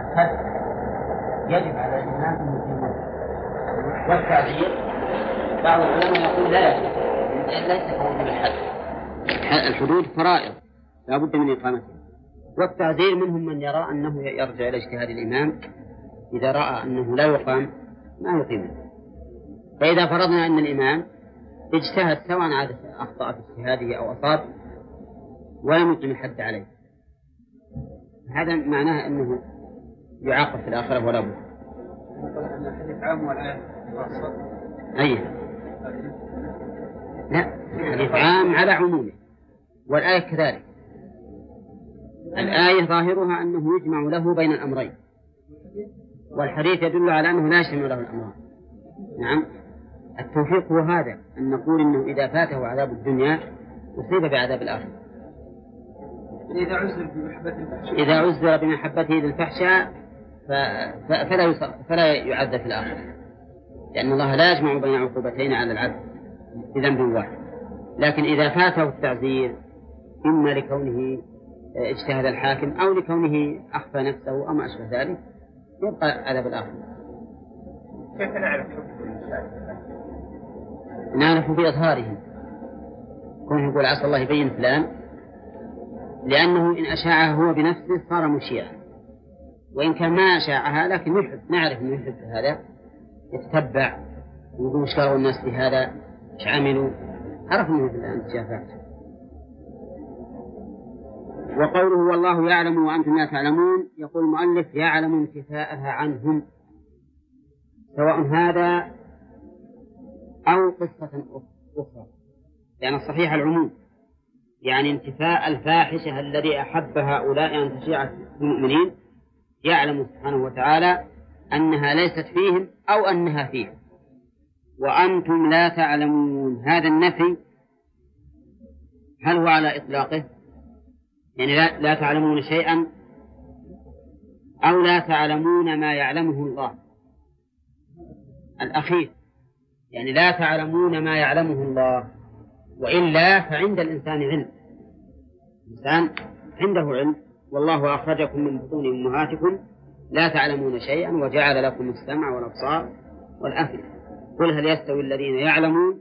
يجب على الإنسان أن يقيمه. والتعزير بعض العلماء يقول لا يجب، ليس كوجوب الحد. الحدود فرائض لا بد من إقامتها. والتعزير منهم من يرى أنه يرجع إلى اجتهاد الإمام، إذا رأى أنه لا يقام ما يقيمه. فإذا فرضنا أن الإمام اجتهد سواء عاد أخطأ في اجتهاده أو أصاب ولم يقم الحد عليه، هذا معناه أنه يعاقب في الآخرة ولا بد. الحديث عام والآية خاصة. أي لا، الحديث عام على عمومه والآية كذلك. الآية ظاهرها أنه يجمع له بين الأمرين، والحديث يدل على أنه لا يجمع له الأمرين. نعم، التوفيق هو هذا، أن نقول إنه إذا فاته عذاب الدنيا أصيب بعذاب الآخرة. إذا عزر بمحبته للفحشاء فلا يعذب في الآخرة، لأن الله لا يجمع بين عقوبتين على العبد بذنب واحد. لكن إذا فاته التعزير إما لكونه اجتهد الحاكم أو لكونه أخفى نفسه أو ما أشبه ذلك يبقى عذاب الآخرة. كيف نعرف حكم الإنسان؟ نعرف بإظهاره، كونه يقول عسى الله يبين فلان، لأنه إن أشاعها هو بنفسه صار مشيعا، وإن كان ما أشاعها لكن يحب، نعرف أنه يحب هذا، يتتبع ويقول وش قالوا الناس في هذا، وش عملوا، عرف أنه الآن جافات. وقوله والله يعلم وأنتم لا تعلمون، يقول المؤلف يعلم انتفاءها عنهم، سواء هذا أو قصة أخرى، يعني الصحيح العموم، يعني انتفاء الفاحشة الذي أحب هؤلاء أن تشيع المؤمنين، يعلم سبحانه وتعالى أنها ليست فيهم أو أنها فيهم. وأنتم لا تعلمون، هذا النفي هل هو على إطلاقه؟ يعني لا تعلمون شيئا أو لا تعلمون ما يعلمه الله؟ الأخير، يعني لا تعلمون ما يعلمه الله، وإلا فعند الإنسان علم، الإنسان عنده علم، والله أخرجكم من بطون أمهاتكم لا تعلمون شيئا وجعل لكم السمع والأبصار والأفئدة، قل هل يستوي الذين يعلمون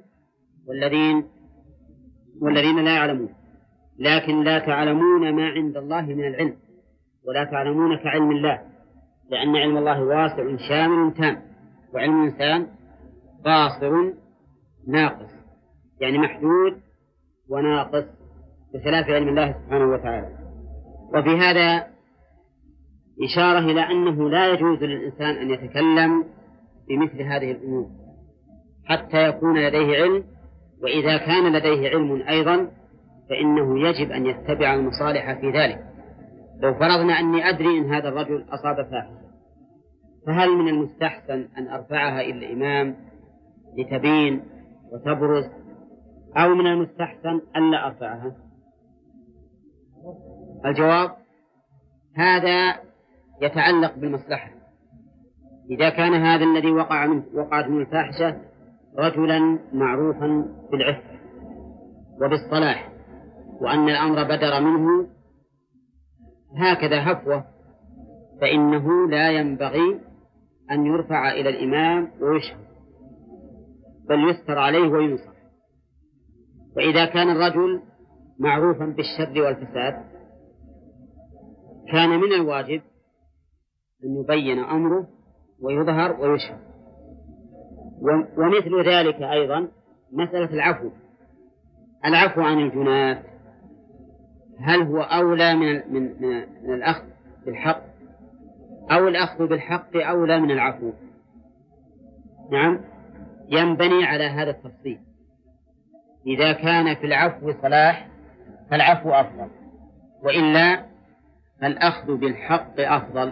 والذين لا يعلمون، لكن لا تعلمون ما عند الله من العلم، ولا تعلمون كعلم الله، لأن علم الله واسع شامل تام، وعلم الإنسان قاصر ناقص، يعني محدود وناقص بخلاف علم الله سبحانه وتعالى. وفي هذا إشارة إلى أنه لا يجوز للإنسان أن يتكلم بمثل هذه الأمور حتى يكون لديه علم، وإذا كان لديه علم أيضا فإنه يجب أن يتبع المصالح في ذلك. لو فرضنا أني أدري أن هذا الرجل أصاب فاحشة، فهل من المستحسن أن أرفعها إلى الإمام لتبين وتبرز، أو من المستحسن ألا أرفعها؟ الجواب هذا يتعلق بالمصلحة. إذا كان هذا الذي وقعت منه الفاحشة رجلا معروفا بالعفة وبالصلاح، وأن الأمر بدر منه هكذا هفوة، فإنه لا ينبغي أن يرفع إلى الإمام ويشهد، بل يستر عليه وينصر. وإذا كان الرجل معروفا بالشر والفساد كان من الواجب أن يبين أمره ويظهر ويشهد. ومثل ذلك أيضا مسألة العفو عن الجنات، هل هو أولى من الأخذ بالحق، أو الأخذ بالحق أولى من العفو؟ نعم، ينبني على هذا التفصيل. إذا كان في العفو صلاح فالعفو أفضل، وإلا فالأخذ بالحق أفضل.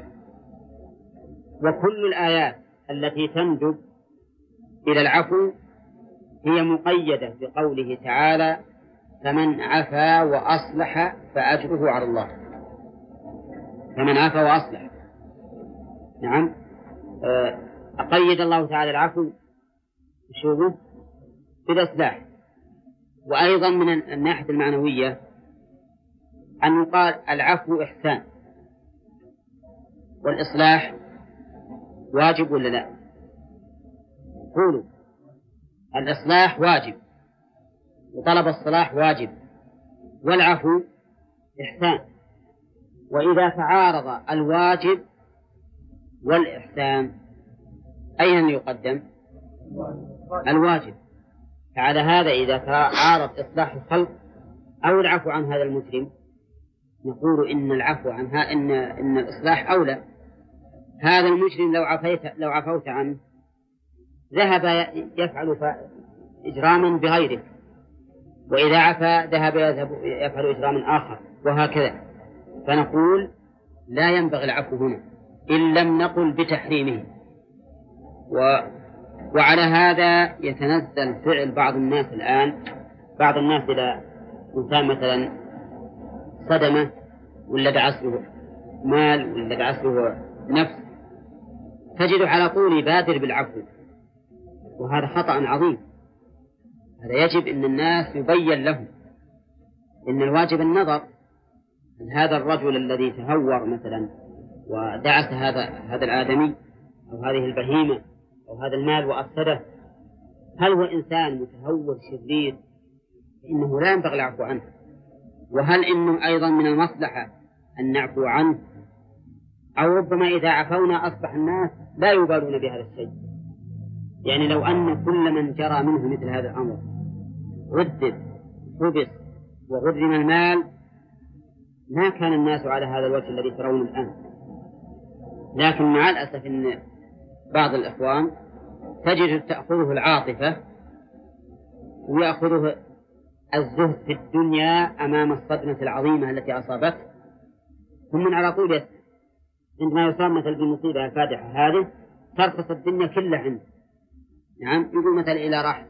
وكل الآيات التي تندب إلى العفو هي مقيدة بقوله تعالى فمن عفا وأصلح فأجره على الله. فمن عفا وأصلح، نعم، أقيد الله تعالى العفو شوفوا بالإصلاح. وأيضا من الناحية المعنوية أن يقال العفو إحسان، والإصلاح واجب ولا لا؟ قولوا. الإصلاح واجب، وطلب الصلاح واجب، والعفو إحسان. وإذا تعارض الواجب والإحسان أين يقدم؟ الواجب. فعلى هذا إذا تعارض إصلاح الخلق أو العفو عن هذا المجرم نقول إن العفو عنها إن الإصلاح أولى. هذا المجرم لو عفوت عنه ذهب يفعل إجراما بغيرك، وإذا عفا ذهب يفعل إجراما آخر، وهكذا. فنقول لا ينبغي العفو هنا إن لم نقل بتحريمه. وعلى هذا يتنزل فعل بعض الناس الآن. بعض الناس إذا إنسان مثلا صدمه ولا دعس له مال ولا دعس له نفس تجد على طول يبادر بالعفو، وهذا خطأ عظيم. هذا يجب أن الناس يبين لهم إن الواجب النظر. هذا الرجل الذي تهور مثلا ودعس هذا الآدمي أو هذه البهيمة أو هذا المال وأفسده، هل هو إنسان متهور شرير؟ إنه لا ينبغي العفو عنه. وهل إنه أيضا من المصلحة أن نعفو عنه؟ أو ربما إذا عفونا أصبح الناس لا يبالون بهذا الشيء. يعني لو أن كل من جرى منه مثل هذا الأمر ردد حبس وغرم المال ما كان الناس على هذا الوجه الذي ترون الآن. لكن مع الأسف أن بعض الإخوان تجد تأخذه العاطفة ويأخذه الزهد في الدنيا أمام الصدمة العظيمة التي أصابته، ثم على طول يسمع عندما يصاب مثل بالمصيبة الفادحة هذه ترخص الدنيا كلها عنده. نعم، يقول مثلا إلى راح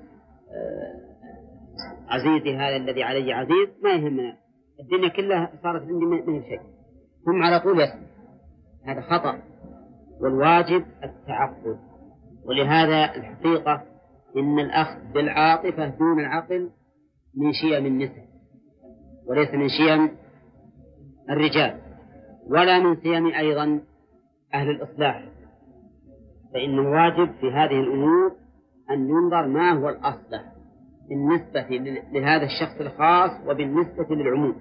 عزيزي هذا الذي علي عزيز ما يهمنا، الدنيا كلها صارت عندي ما هي شيء، ثم على طول يسمع. هذا خطأ، والواجب التعقل. ولهذا الحقيقة إن الأخذ بالعاطفة دون العقل من شيم النساء وليس من شيم الرجال، ولا من سيم أيضا أهل الإصلاح. فإن الواجب في هذه الأمور أن ينظر ما هو الأصلح بالنسبة لهذا الشخص الخاص وبالنسبة للعموم.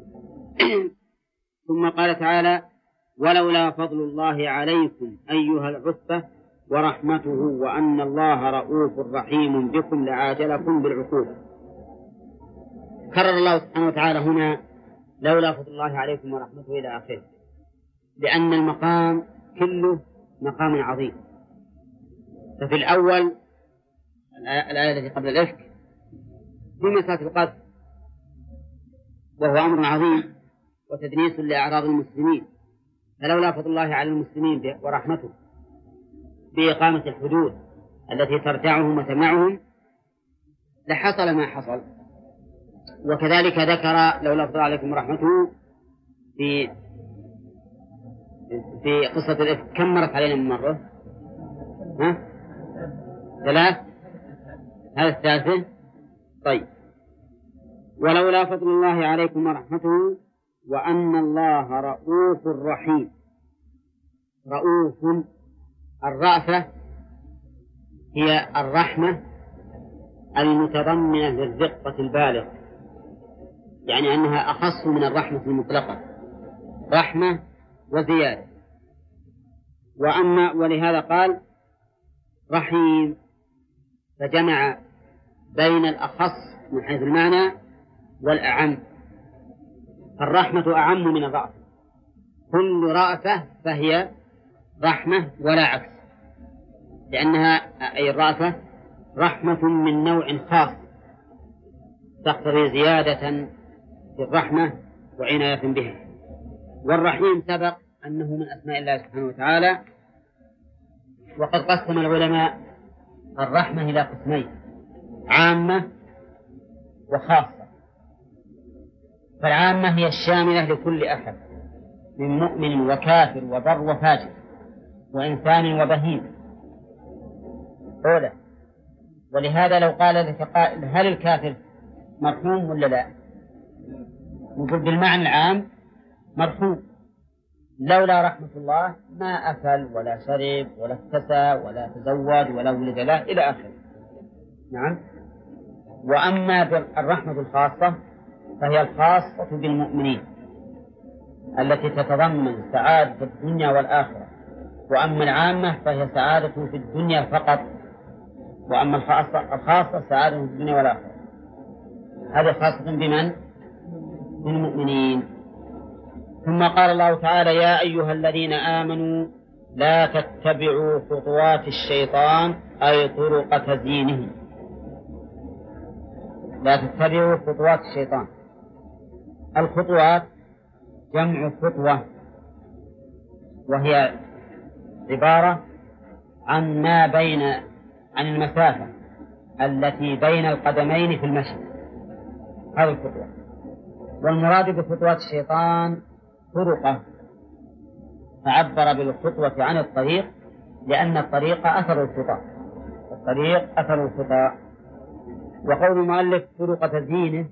ثم قال تعالى: ولولا فضل الله عليكم أيها العصبة ورحمته وأن الله رؤوف رحيم بكم لعاجلكم بالعقوبة. كرر الله سبحانه وتعالى هنا لولا فضل الله عليكم ورحمته إلى آخره، لأن المقام كله مقام عظيم. ففي الأول الآية التي قبل الإفك في مسألة القذف، وهو أمر عظيم وتدنيس لأعراض المسلمين. فلولا فضل الله على المسلمين ورحمته بإقامة الحدود التي ترجعهم وتمنعهم لحصل ما حصل. وكذلك ذكر لولا فضل عليكم ورحمته في قصة الإفك. كم مرت علينا من مرة؟ ثلاث. هذا الثالثة. طيب، ولولا فضل الله عليكم ورحمته وأن الله رؤوف رحيم. رؤوف، الرأفة هي الرحمة المتضمنة للرقة البالغة، يعني أنها أخص من الرحمة المطلقة، رحمة وزيادة. ولهذا قال رحيم، فجمع بين الأخص من حيث المعنى والأعم. الرحمة أعم من الرأفة، كل رأفة فهي رحمة ولا عكس، لأنها أي الرأفة رحمة من نوع خاص تقتضي زيادة في الرحمة وعناية بها. والرحيم سبق أنه من أسماء الله سبحانه وتعالى. وقد قسم العلماء الرحمة إلى قسمين: عامة وخاصة. فالعامة هي الشاملة لكل أحد من مؤمن وكافر وبر وفاجر وإنسان وبهيم أولى. ولهذا لو قال لك قائل: هل الكافر مرحوم ولا لا؟ نقول بالمعنى العام مرحوم، لولا رحمة الله ما أكل ولا شرب ولا اكتسى ولا تزوج ولا ولد له إلى آخره. نعم. وأما الرحمة الخاصة فهي الخاصة بالمؤمنين التي تتضمن سعادة الدنيا والآخرة، وأما العامة فهي سعادة في الدنيا فقط، وأما الخاصة سعادة في الدنيا والآخرة. هذه خاصة بمن؟ بالمؤمنين. ثم قال الله تعالى: يا أيها الذين آمنوا لا تتبعوا خطوات الشيطان أي طرق تزيينه. لا تتبعوا خطوات الشيطان. الخطوات جمع خطوة، وهي عبارة عن عن المسافة التي بين القدمين في المشي. هذه الخطوة. والمراد بخطوات الشيطان طرقه، فعبر بالخطوة عن الطريق لأن الطريق أثر الخطى. الطريق أثر الخطى. وقول المؤلف طرق تزيينه،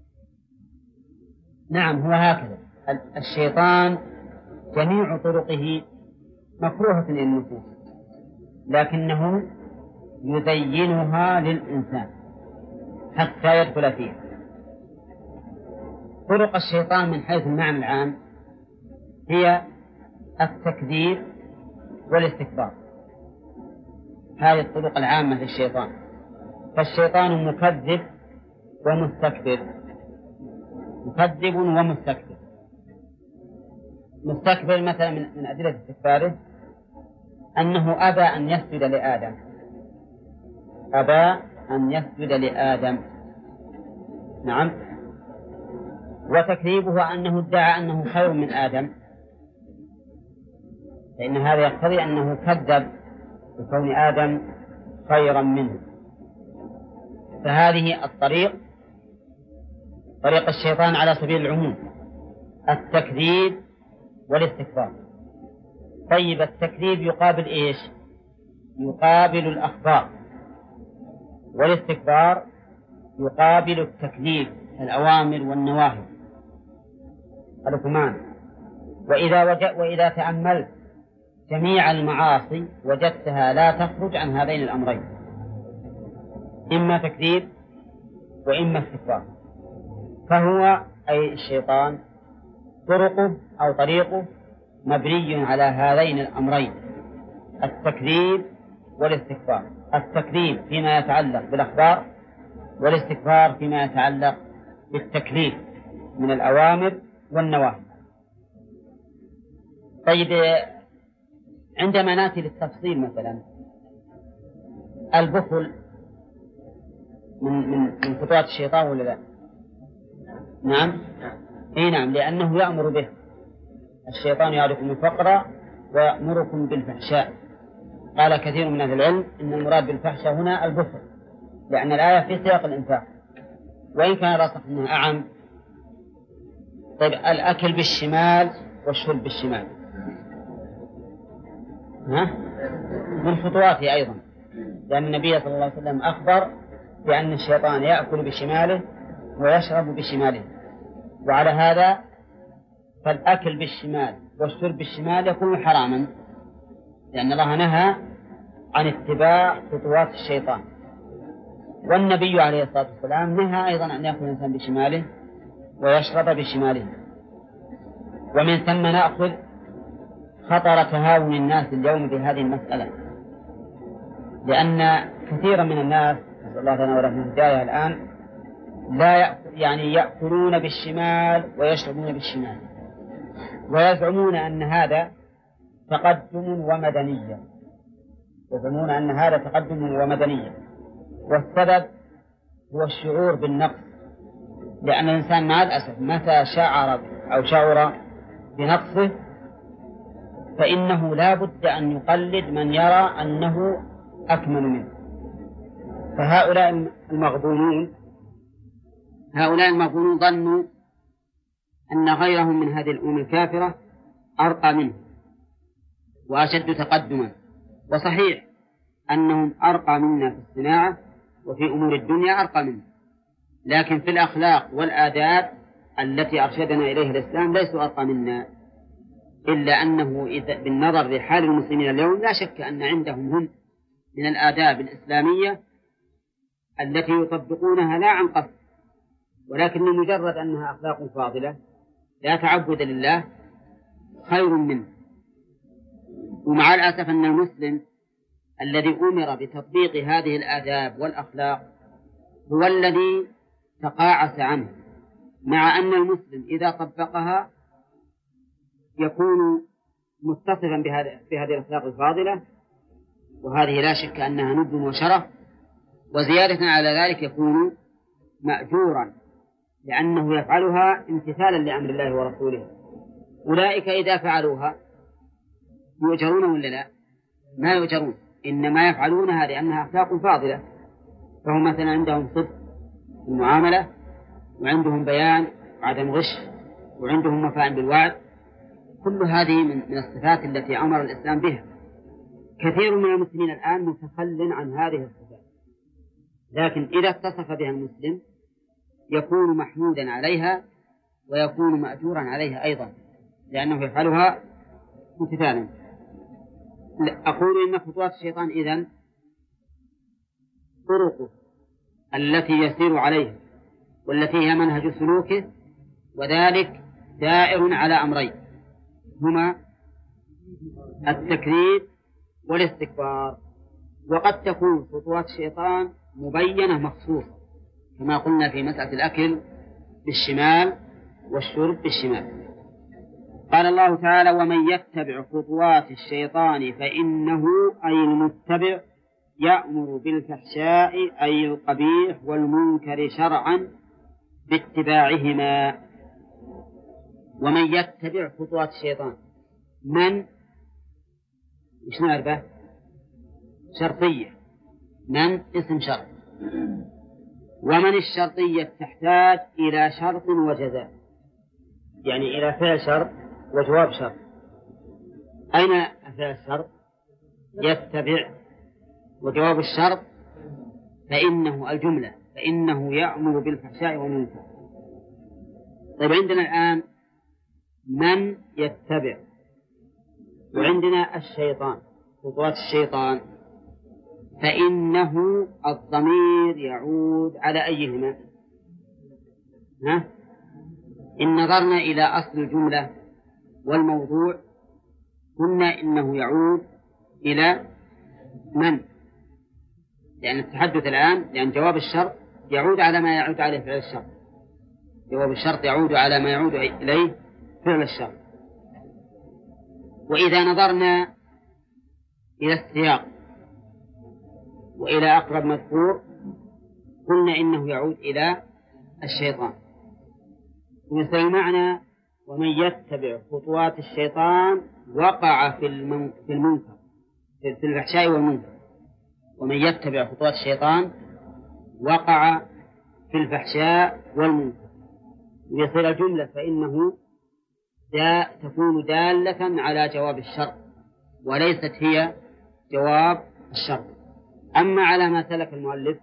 نعم هو هكذا. الشيطان جميع طرقه مكروهة للنفوس، لكنه يزينها للإنسان حتى يدخل فيها. طرق الشيطان من حيث المعنى العام هي التكذيب والاستكبار. هذه الطرق العامة للشيطان. فالشيطان مكذب ومستكبر. مكذب ومستكبر. مستكبر مثلا من أدلة استكباره أنه أبى أن يسجد لآدم. أبى أن يسجد لآدم. نعم. وتكذيبه أنه ادعى أنه خير من آدم، فإن هذا يقتضي أنه كذب بكون آدم خيرا منه. فهذه طريق الشيطان على سبيل العموم: التكذيب والاستكبار. طيب، التكذيب يقابل إيش؟ يقابل الأخبار، والاستكبار يقابل التكذيب، الأوامر والنواهي. الكمان. وإذا تأملت جميع المعاصي وجدتها لا تخرج عن هذين الأمرين: إما تكذيب وإما استكبار. فهو أي الشيطان طريقه مبني على هذين الأمرين: التكذيب والاستكبار. التكذيب فيما يتعلق بالأخبار، والاستكبار فيما يتعلق بالتكليف من الأوامر والنواهي. طيب، عندما نأتي للتفصيل مثلا البخل من خطوات الشيطان ولا لا؟ نعم. اي نعم، لأنه يأمر به. الشيطان يعرفكم الفقر ويأمركم بالفحشاء. قال كثير من أهل العلم إن المراد بالفحشاء هنا البخل، لأن الآية في سياق الإنفاق، وإن كان راسخ أنها أعم. طيب، الأكل بالشمال والشرب بالشمال من خطواته أيضا، لأن النبي صلى الله عليه وسلم أخبر بأن الشيطان يأكل بشماله ويشرب بشماله. وعلى هذا فالأكل بالشمال والشرب بالشمال يكون حراما، لأن الله نهى عن اتباع خطوات الشيطان. والنبي عليه الصلاة والسلام نهى أيضا أن يأكل الإنسان بشماله ويشرب بشماله. ومن ثم نأخذ خطر تهاون الناس اليوم بهذه المسألة، لأن كثيرا من الناس، نسأل الله لنا ولهم الهداية الآن، لا يأكلون بالشمال ويشربون بالشمال، ويزعمون أن هذا تقدم ومدنية. يزعمون أن هذا تقدم ومدنية، والسبب هو الشعور بالنقص، لأن الإنسان مع الأسف متى شعر بنقصه فإنه لا بد أن يقلد من يرى أنه أكمل منه. فهؤلاء المغبونون ظنوا أن غيرهم من هذه الأمم الكافرة أرقى منه وأشد تقدما. وصحيح أنهم أرقى منا في الصناعة وفي أمور الدنيا أرقى منه، لكن في الأخلاق والآداب التي أرشدنا إليها الإسلام ليسوا أرقى منا، إلا أنه إذا بالنظر لحال المسلمين اليوم لا شك أن عندهم هم من الآداب الإسلامية التي يطبقونها لا عن قصد، ولكن لمجرد أنها أخلاق فاضلة لا تعبد لله خير منه. ومع الأسف أن المسلم الذي أمر بتطبيق هذه الآداب والأخلاق هو الذي تقاعس عنه، مع أن المسلم إذا طبقها يكون متصفا بهذه الأخلاق الفاضلة، وهذه لا شك أنها ند وشرف، وزيادة على ذلك يكون مأجورا لأنه يفعلها امتثالا لأمر الله ورسوله. أولئك إذا فعلوها يؤجرون ولا لا؟ ما يؤجرون، إنما يفعلونها لأنها أخلاق فاضلة. فهم مثلا عندهم صدق في المعاملة، وعندهم بيان وعدم غش، وعندهم وفاء بالوعد. كل هذه من الصفات التي أمر الإسلام بها. كثير من المسلمين الآن متخل عن هذه الصفات، لكن إذا اتصف بها المسلم يكون محمودا عليها ويكون مأجورا عليها أيضا، لأنه يفعلها امتثالا. أقول إن خطوات الشيطان إذن طرقه التي يسير عليها والتي هي منهج سلوكه، وذلك دائر على أمرين هما التكذيب والاستكبار. وقد تكون خطوات الشيطان مبينة مخصوصة كما قلنا في مسألة الأكل بالشمال والشرب بالشمال. قال الله تعالى: ومن يتبع خطوات الشيطان فإنه أي المتبع يأمر بالفحشاء أي القبيح والمنكر شرعا باتباعهما. ومن يتبع خطوات الشيطان، من وش نعرفه؟ شرطية، من اسم شرط، ومن الشرطية تحتاج إلى شرط وجزاء، يعني إلى فعل شرط وجواب شرط. أين فعل الشرط؟ يتبع، وجواب الشرط فإنه الجملة، فإنه يأمر بالفحشاء والمنكر. طيب عندنا الآن من يتبع، وعندنا الشيطان، خطوات الشيطان، فإنه الضمير يعود على أيهما؟ إن نظرنا إلى أصل الجملة والموضوع قلنا إنه يعود إلى من، لأن التحدث الآن لأن جواب الشرط يعود على ما يعود عليه فعل الشرط، جواب الشرط يعود على ما يعود إليه فعل الشرط. وإذا نظرنا إلى السياق وإلى أقرب مذكور قلنا إنه يعود إلى الشيطان. ومثل المعنى: ومن يتبع خطوات الشيطان وقع في المنكر، في الفحشاء والمنكر. ومن يتبع خطوات الشيطان وقع في الفحشاء والمنكر، ويصير الجملة فإنه تكون دالة على جواب الشرط وليست هي جواب الشرط. أما على ما سلك المؤلف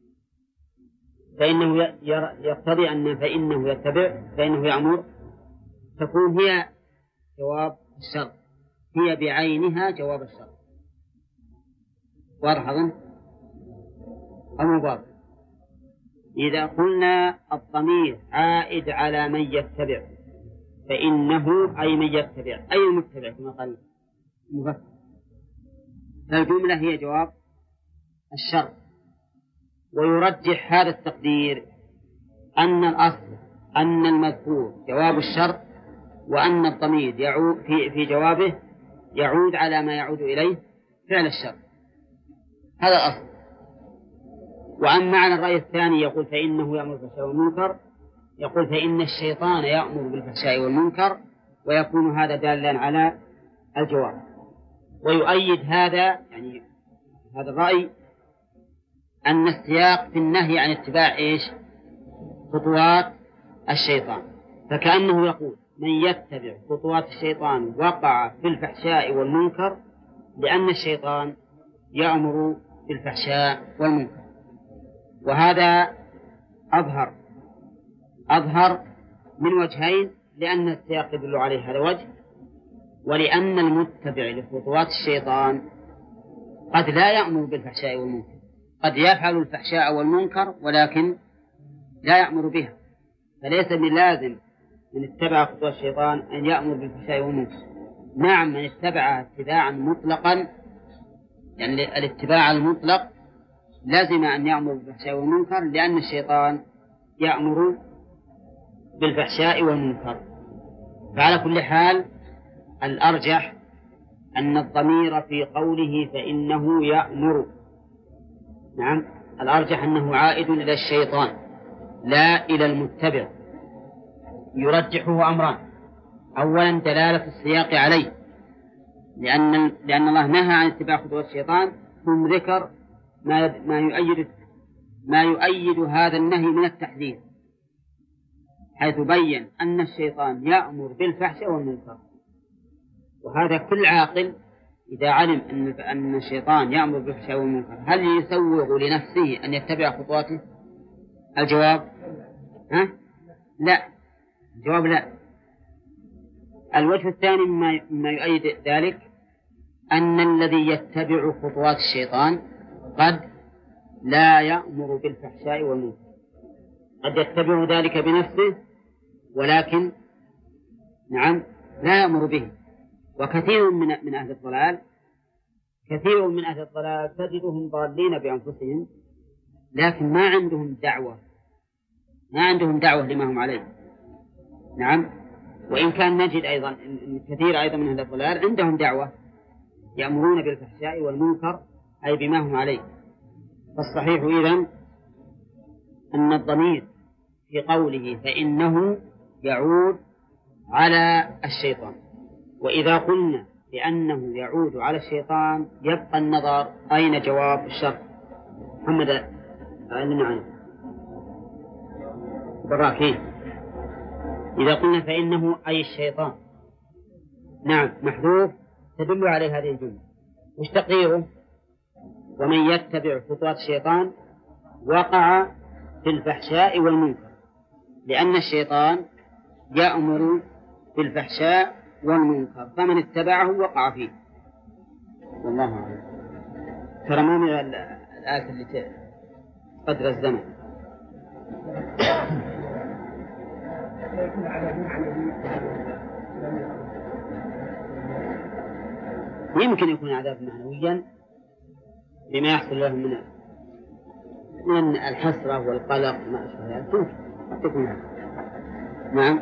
فإنه يقتضي أن فإنه يتبع فإنه يأمر تكون هي جواب الشرط، هي بعينها جواب الشرط. واضح أظن أو مبارك؟ إذا قلنا الضمير عائد على من يتبع فإنه أي من يتبع أي المتبع كما قال المفسر، فالجملة هي جواب الشرط. ويرجح هذا التقدير أن الأصل أن المذكور جواب الشرط، وأن الضمير يعود في جوابه يعود على ما يعود إليه فعل الشرط، هذا الأصل. وأما على الرأي الثاني يقول فإنه يأمر بالفحشاء والمنكر، يقول فإن الشيطان يأمر بالفحشاء والمنكر، ويكون هذا دالا على الجواب. ويؤيد هذا يعني هذا الرأي أن السياق في النهي عن اتباع خطوات الشيطان، فكأنه يقول من يتبع خطوات الشيطان وقع في الفحشاء والمنكر، لأن الشيطان يأمر بالفحشاء والمنكر. وهذا أظهر من وجهين، لأن السياق يدل عليه هذا وجه، ولأن المتبع لخطوات الشيطان قد لا يأمر بالفحشاء والمنكر، قد يفعل الفحشاء والمنكر ولكن لا يأمر بها، فليس بلازم من اتبع خطوات الشيطان أن يأمر بالفحشاء والمنكر. نعم، من اتبعها اتباعا مطلقا، يعني الاتباع المطلق لازم أن يأمر بالفحشاء والمنكر، لأن الشيطان يأمر بالفحشاء والمنكر. فعلى كل حال الأرجح أن الضمير في قوله فإنه يأمر، نعم، الأرجح أنه عائد إلى الشيطان لا إلى المتبع. يرجحه أمران: أولا دلالة السياق عليه، لأن الله نهى عن اتباع خطوات الشيطان، ثم ذكر ما يؤيد هذا النهي من التحذير، حيث بين أن الشيطان يأمر بالفحش والمنكر. وهذا كل عاقل إذا علم أن الشيطان يأمر بالفحش والمنكر هل يسوغ لنفسه أن يتبع خطواته؟ الجواب لا. الجواب لا. الوجه الثاني مما يؤيد ذلك أن الذي يتبع خطوات الشيطان قد لا يأمر بالفحشاء والمنكر، قد يتبع ذلك بنفسه ولكن نعم لا يأمر به. وكثير من أهل الضلال تجدهم ضالين بأنفسهم، لكن ما عندهم دعوة لما هم عليه. نعم، وإن كان نجد أيضا إن كثير أيضا من أهل الضلال عندهم دعوة، يأمرون بالفحشاء والمنكر أي بما هم عليه. فالصحيح إذن أن الضمير في قوله فإنه يعود على الشيطان، وإذا قلنا بأنه يعود على الشيطان يبقى النظر أين جواب الشرط. محمد علمنا عنه براكين. إذا قلنا فإنه أي الشيطان، نعم، محذوف تدل عليه هذه الجملة. وش تقديره؟ ومن يتبع خطوات الشيطان وقع في الفحشاء والمنكر، لأن الشيطان يأمر بالفحشاء والمنكر، فمن اتبعه وقع فيه. والله أعلم. ترى ما من الآية اللي قدر الزمن. يمكن يكون عذاب معنويا بما يحصل لهم من الحسرة والقلق ما أشبه ذلك. يكون هذا. نعم.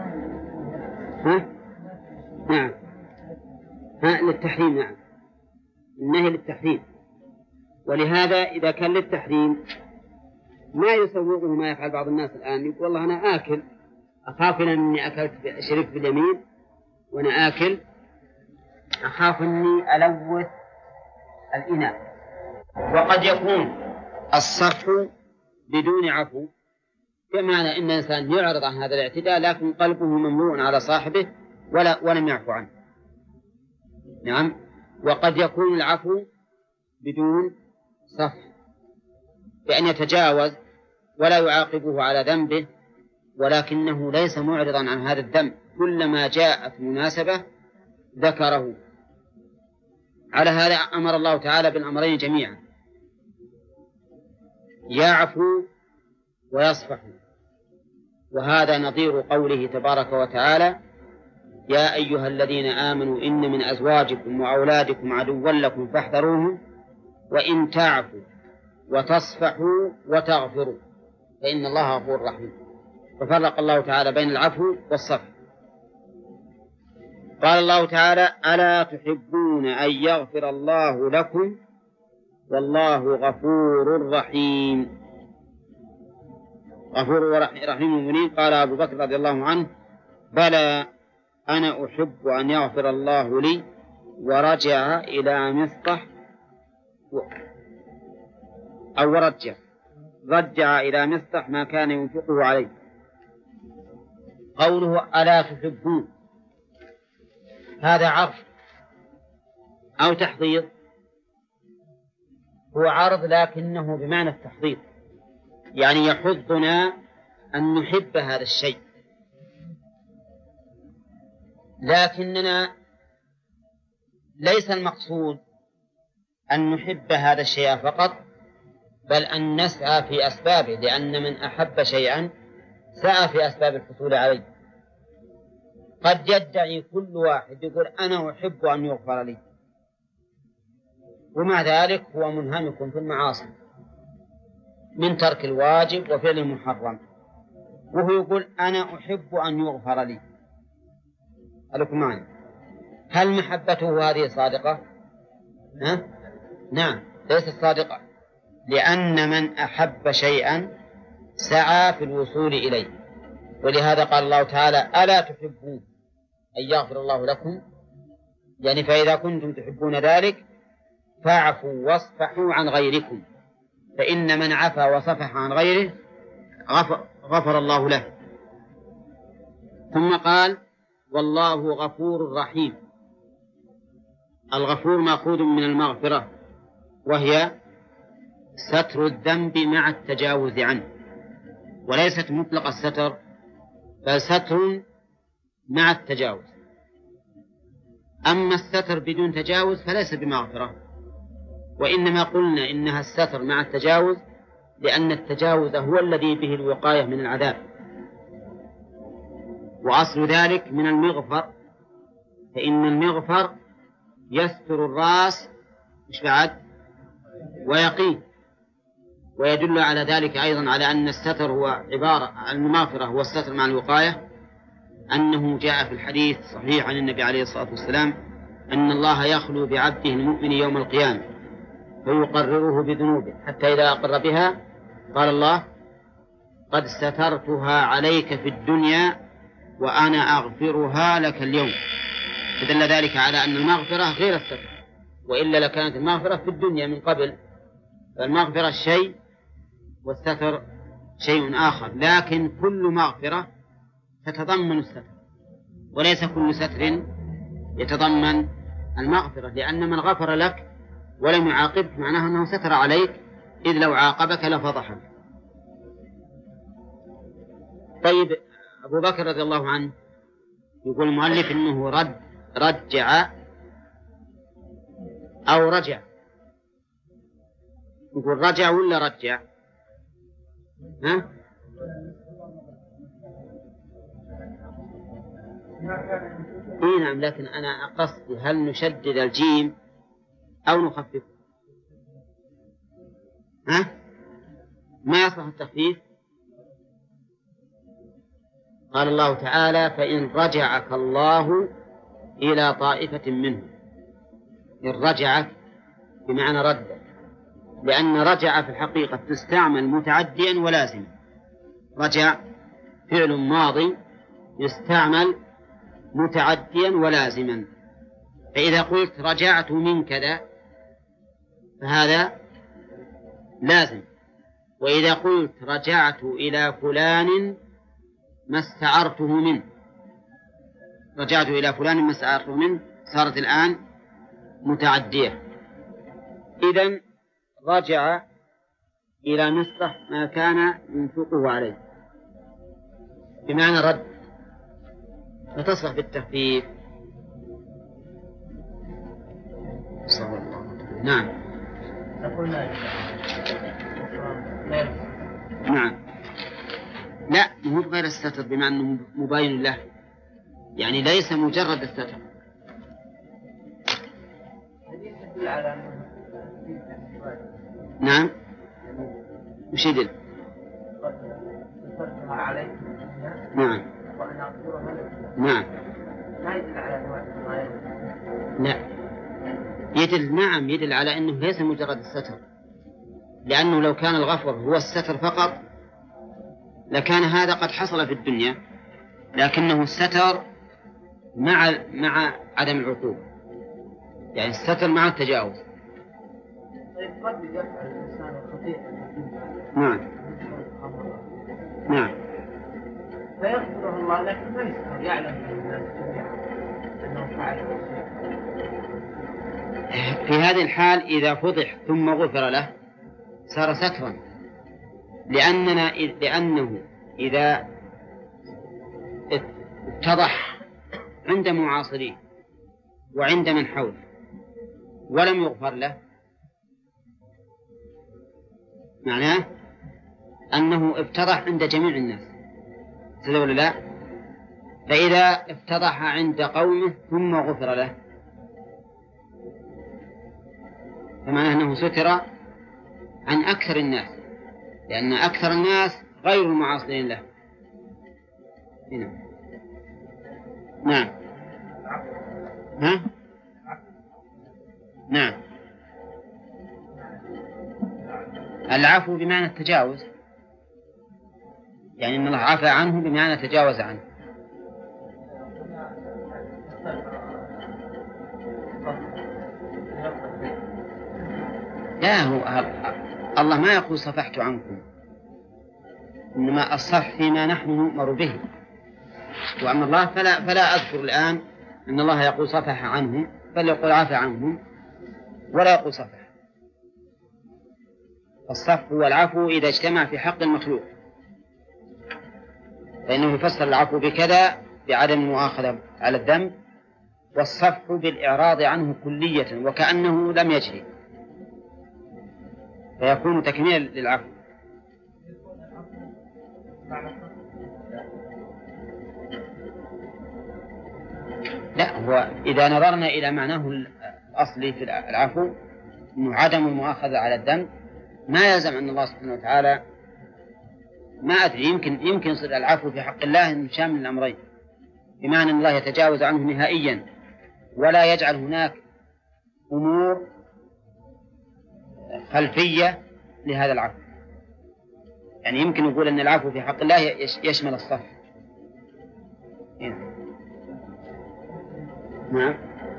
نعم. للتحريم. نعم، النهي للتحريم. ولهذا إذا كان للتحريم ما يسوغه ما يفعل بعض الناس الآن، يقول والله أنا آكل، أخاف أني شربت باليمين وأنا آكل، أخاف أني ألوث الإناء. وقد يكون الصفح بدون عفو، بمعنى أن الإنسان يعرض عن هذا الاعتداء لكن قلبه مملوء على صاحبه ولم يعفو عنه. نعم. وقد يكون العفو بدون صفح، بأن يتجاوز ولا يعاقبه على ذنبه، ولكنه ليس معرضا عن هذا الذنب، كلما جاءت مناسبة ذكره. على هذا أمر الله تعالى بالأمرين جميعا، يعفو ويصفح. وهذا نظير قوله تبارك وتعالى: يا أيها الذين آمنوا إن من أزواجكم وأولادكم عدوا لكم فاحذروهم وإن تعفوا وتصفحوا وتغفروا فإن الله غفور رحيم. ففرق الله تعالى بين العفو والصفح. قال الله تعالى: ألا تحبون أن يغفر الله لكم والله غفور رحيم. غفور رحيم المؤمنين. قال أبو بكر رضي الله عنه: بلى أنا أحب أن يغفر الله لي. ورجع إلى مصطح أو رجع إلى مصطح ما كان ينفقه عليه. قوله ألا تحبون هذا عرض أو تحضير؟ هو عرض لكنه بمعنى التحضير، يعني يحضنا أن نحب هذا الشيء، لكننا ليس المقصود أن نحب هذا الشيء فقط، بل أن نسعى في أسبابه، لأن من أحب شيئا سعى في أسباب الحصول عليه. قد يدعي كل واحد يقول أنا أحب أن يغفر لي، ومع ذلك هو منهمك في المعاصي من ترك الواجب وفعل المحرم، وهو يقول أنا أحب أن يغفر لي. ألكم معي؟ هل محبته هذه صادقة؟ نعم، ليست صادقة، لأن من أحب شيئا سعى في الوصول إليه. ولهذا قال الله تعالى ألا تحبون أن يغفر الله لكم، يعني فإذا كنتم تحبون ذلك فاعفوا واصفحوا عن غيركم، فإن من عفا وصفح عن غيره غفر الله له. ثم قال والله غفور رحيم. الغفور مأخوذ من المغفرة، وهي ستر الذنب مع التجاوز عنه، وليست مطلق الستر، بل ستر مع التجاوز. أما الستر بدون تجاوز فليس بمغفرة، وإنما قلنا إنها الستر مع التجاوز لأن التجاوز هو الذي به الوقاية من العذاب، وأصل ذلك من المغفر، فإن المغفر يستر الرأس مش بعد ويقيه. ويدل على ذلك أيضا على أن الستر هو عبارة عن المغفرة هو الستر مع الوقاية، أنه جاء في الحديث صحيح عن النبي عليه الصلاة والسلام أن الله يخلو بعبده المؤمن يوم القيامة فيقرره بذنوبه حتى إذا أقر بها قال الله قد سترتها عليك في الدنيا وأنا أغفرها لك اليوم. فدل ذلك على أن المغفرة غير الستر، وإلا لكانت المغفرة في الدنيا من قبل. فالمغفرة شيء والستر شيء آخر، لكن كل مغفرة تتضمن الستر، وليس كل ستر يتضمن المغفرة، لأن من غفر لك ولم يعاقبك معناه أنه ستر عليك، إذ لو عاقبك لفضحك. طيب أبو بكر رضي الله عنه يقول المؤلف إنه رجع أو رجع، يقول رجع ولا رجع؟ إيه نعم، لكن أنا قصدي هل نشدد الجيم أو نخفف؟ ما يصلح التخفيف. قال الله تعالى فإن رجعك الله إلى طائفة منهم. إن رجعك بمعنى ردك، لأن رجع في الحقيقة تستعمل متعديا ولازم. رجع فعل ماضي يستعمل متعديا ولازما، فإذا قلت رجعت من كذا فهذا لازم، وإذا قلت رجعت إلى فلان ما استعرته منه، رجعت إلى فلان ما استعرته منه صارت الآن متعدية. إذن رجع إلى نصف ما كان ينفقه عليه بمعنى رد، فتصلح بالتخفيف. صلى الله عليه وسلم. نعم. نعم. لا، مو غير الستر بما أنه مباين له، يعني ليس مجرد الستر. نعم. وش يدل؟ نعم. نعم. لا، يدل نعم يدل على أنه ليس مجرد الستر، لأنه لو كان الغفر هو الستر فقط لكان هذا قد حصل في الدنيا، لكنه الستر مع عدم العقوبة، يعني الستر مع التجاوز. قد يفعل الإنسان الخطيئة. نعم. نعم. فيغفره الله لكن ما يستطيع يعلم الناس جميعا أنه فعل الشيء. في هذه الحال إذا فضح ثم غفر له صار سترا، لأنه إذا اتضح عند معاصريه وعند من حوله ولم يغفر له معناه أنه افتضح عند جميع الناس، صدق ولا لا؟ فإذا افتضح عند قومه ثم غفر له فمعناه أنه ستر عن أكثر الناس، لأن أكثر الناس غير المعاصرين له. هنا. نعم. ها؟ نعم. العفو بمعنى التجاوز، يعني أن الله عفى عنه بمعنى تجاوز عنه. لا، هو الله ما يقول صفحت عنكم، إنما الصفح فيما نحن نؤمر به، وأما الله فلا أذكر الآن أن الله يقول صفح عنه، بل يقول عفى عنهم ولا يقول صفح. الصفح والعفو إذا اجتمع في حق المخلوق فإنه يفسر العفو بكذا بعدم المؤاخذة على الذنب، والصفح بالإعراض عنه كلية وكأنه لم يجري، فيكون تكميل للعفو. لا، هو إذا نظرنا إلى معناه الأصلي في العفو أنه عدم المؤاخذة على الذنب، ما يلزم أن الله سبحانه وتعالى، ما أدري، يمكن يصير العفو في حق الله إنه شامل الأمرين، بمعنى أن الله يتجاوز عنه نهائيا ولا يجعل هناك أمور خلفية لهذا العفو. يعني يمكن يقول أن العفو في حق الله يشمل الصف. نعم.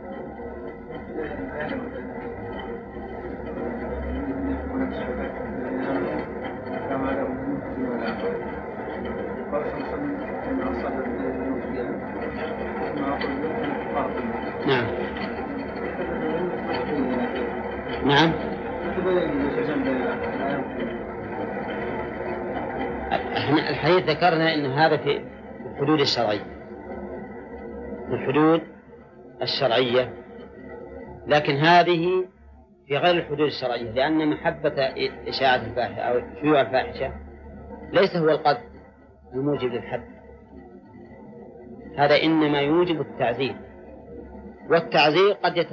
نعم. نعم. الحديث ذكرنا أن هذا في الحدود الشرعية، في الحدود الشرعية، لكن هذه في غير الحدود الشرعية، لأن محبة إشاعة الفاحشة أو شيوع الفاحشة ليس هو القذف الموجب للحد، هذا إنما يوجب التعزير، والتعزير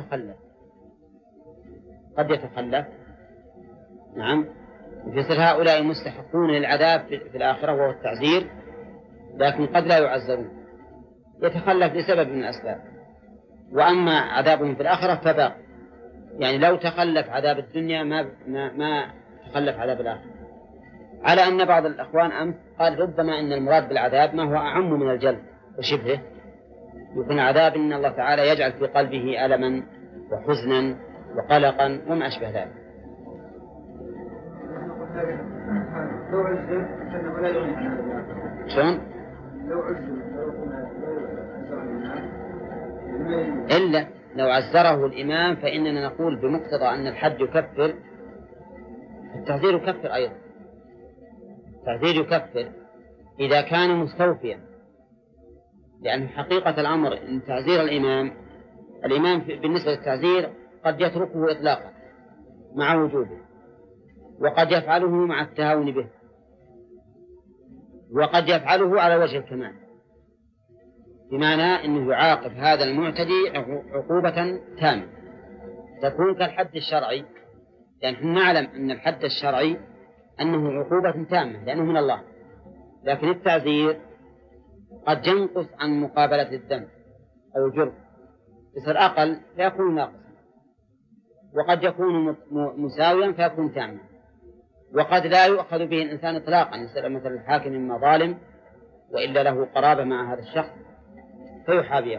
قد يتخلف. نعم. يصير هؤلاء مستحقون للعذاب في الآخرة وهو التعزير، لكن قد لا يعذرون، يتخلف لسبب من الأسباب. وأما عذابهم في الآخرة فباق، يعني لو تخلف عذاب الدنيا ما تخلف عذاب الآخرة. على أن بعض الأخوان أمس قال ربما أن المراد بالعذاب ما هو أعم من الجلد وشبهه، يكون عذاب إن الله تعالى يجعل في قلبه ألما وحزنا وقلقا وما أشبه ذلك. شلون؟ إلا لو عزره الإمام فإننا نقول بمقتضى أن الحد يكفر، التعزير يكفر أيضا، التعزير يكفر إذا كان مستوفيا، لأن حقيقة الأمر أن تعزير الإمام بالنسبة للتعزير قد يتركه إطلاقا مع وجوده، وقد يفعله مع التهاون به، وقد يفعله على وجه الكمال، بمعنى أنه يعاقب هذا المعتدي عقوبة تامة تكون كالحد الشرعي، لأن يعني نعلم أن الحد الشرعي أنه عقوبة تامة لأنه من الله، لكن التعزير قد ينقص عن مقابلة الذنب أو الجرم، يصير أقل فيكون ناقصا، وقد يكون مساويا فيكون تاما، وقد لا يؤخذ به الإنسان إطلاقا، يصير مثل الحاكم إما ظالم وإلا له قرابة مع هذا الشخص فيحابيه.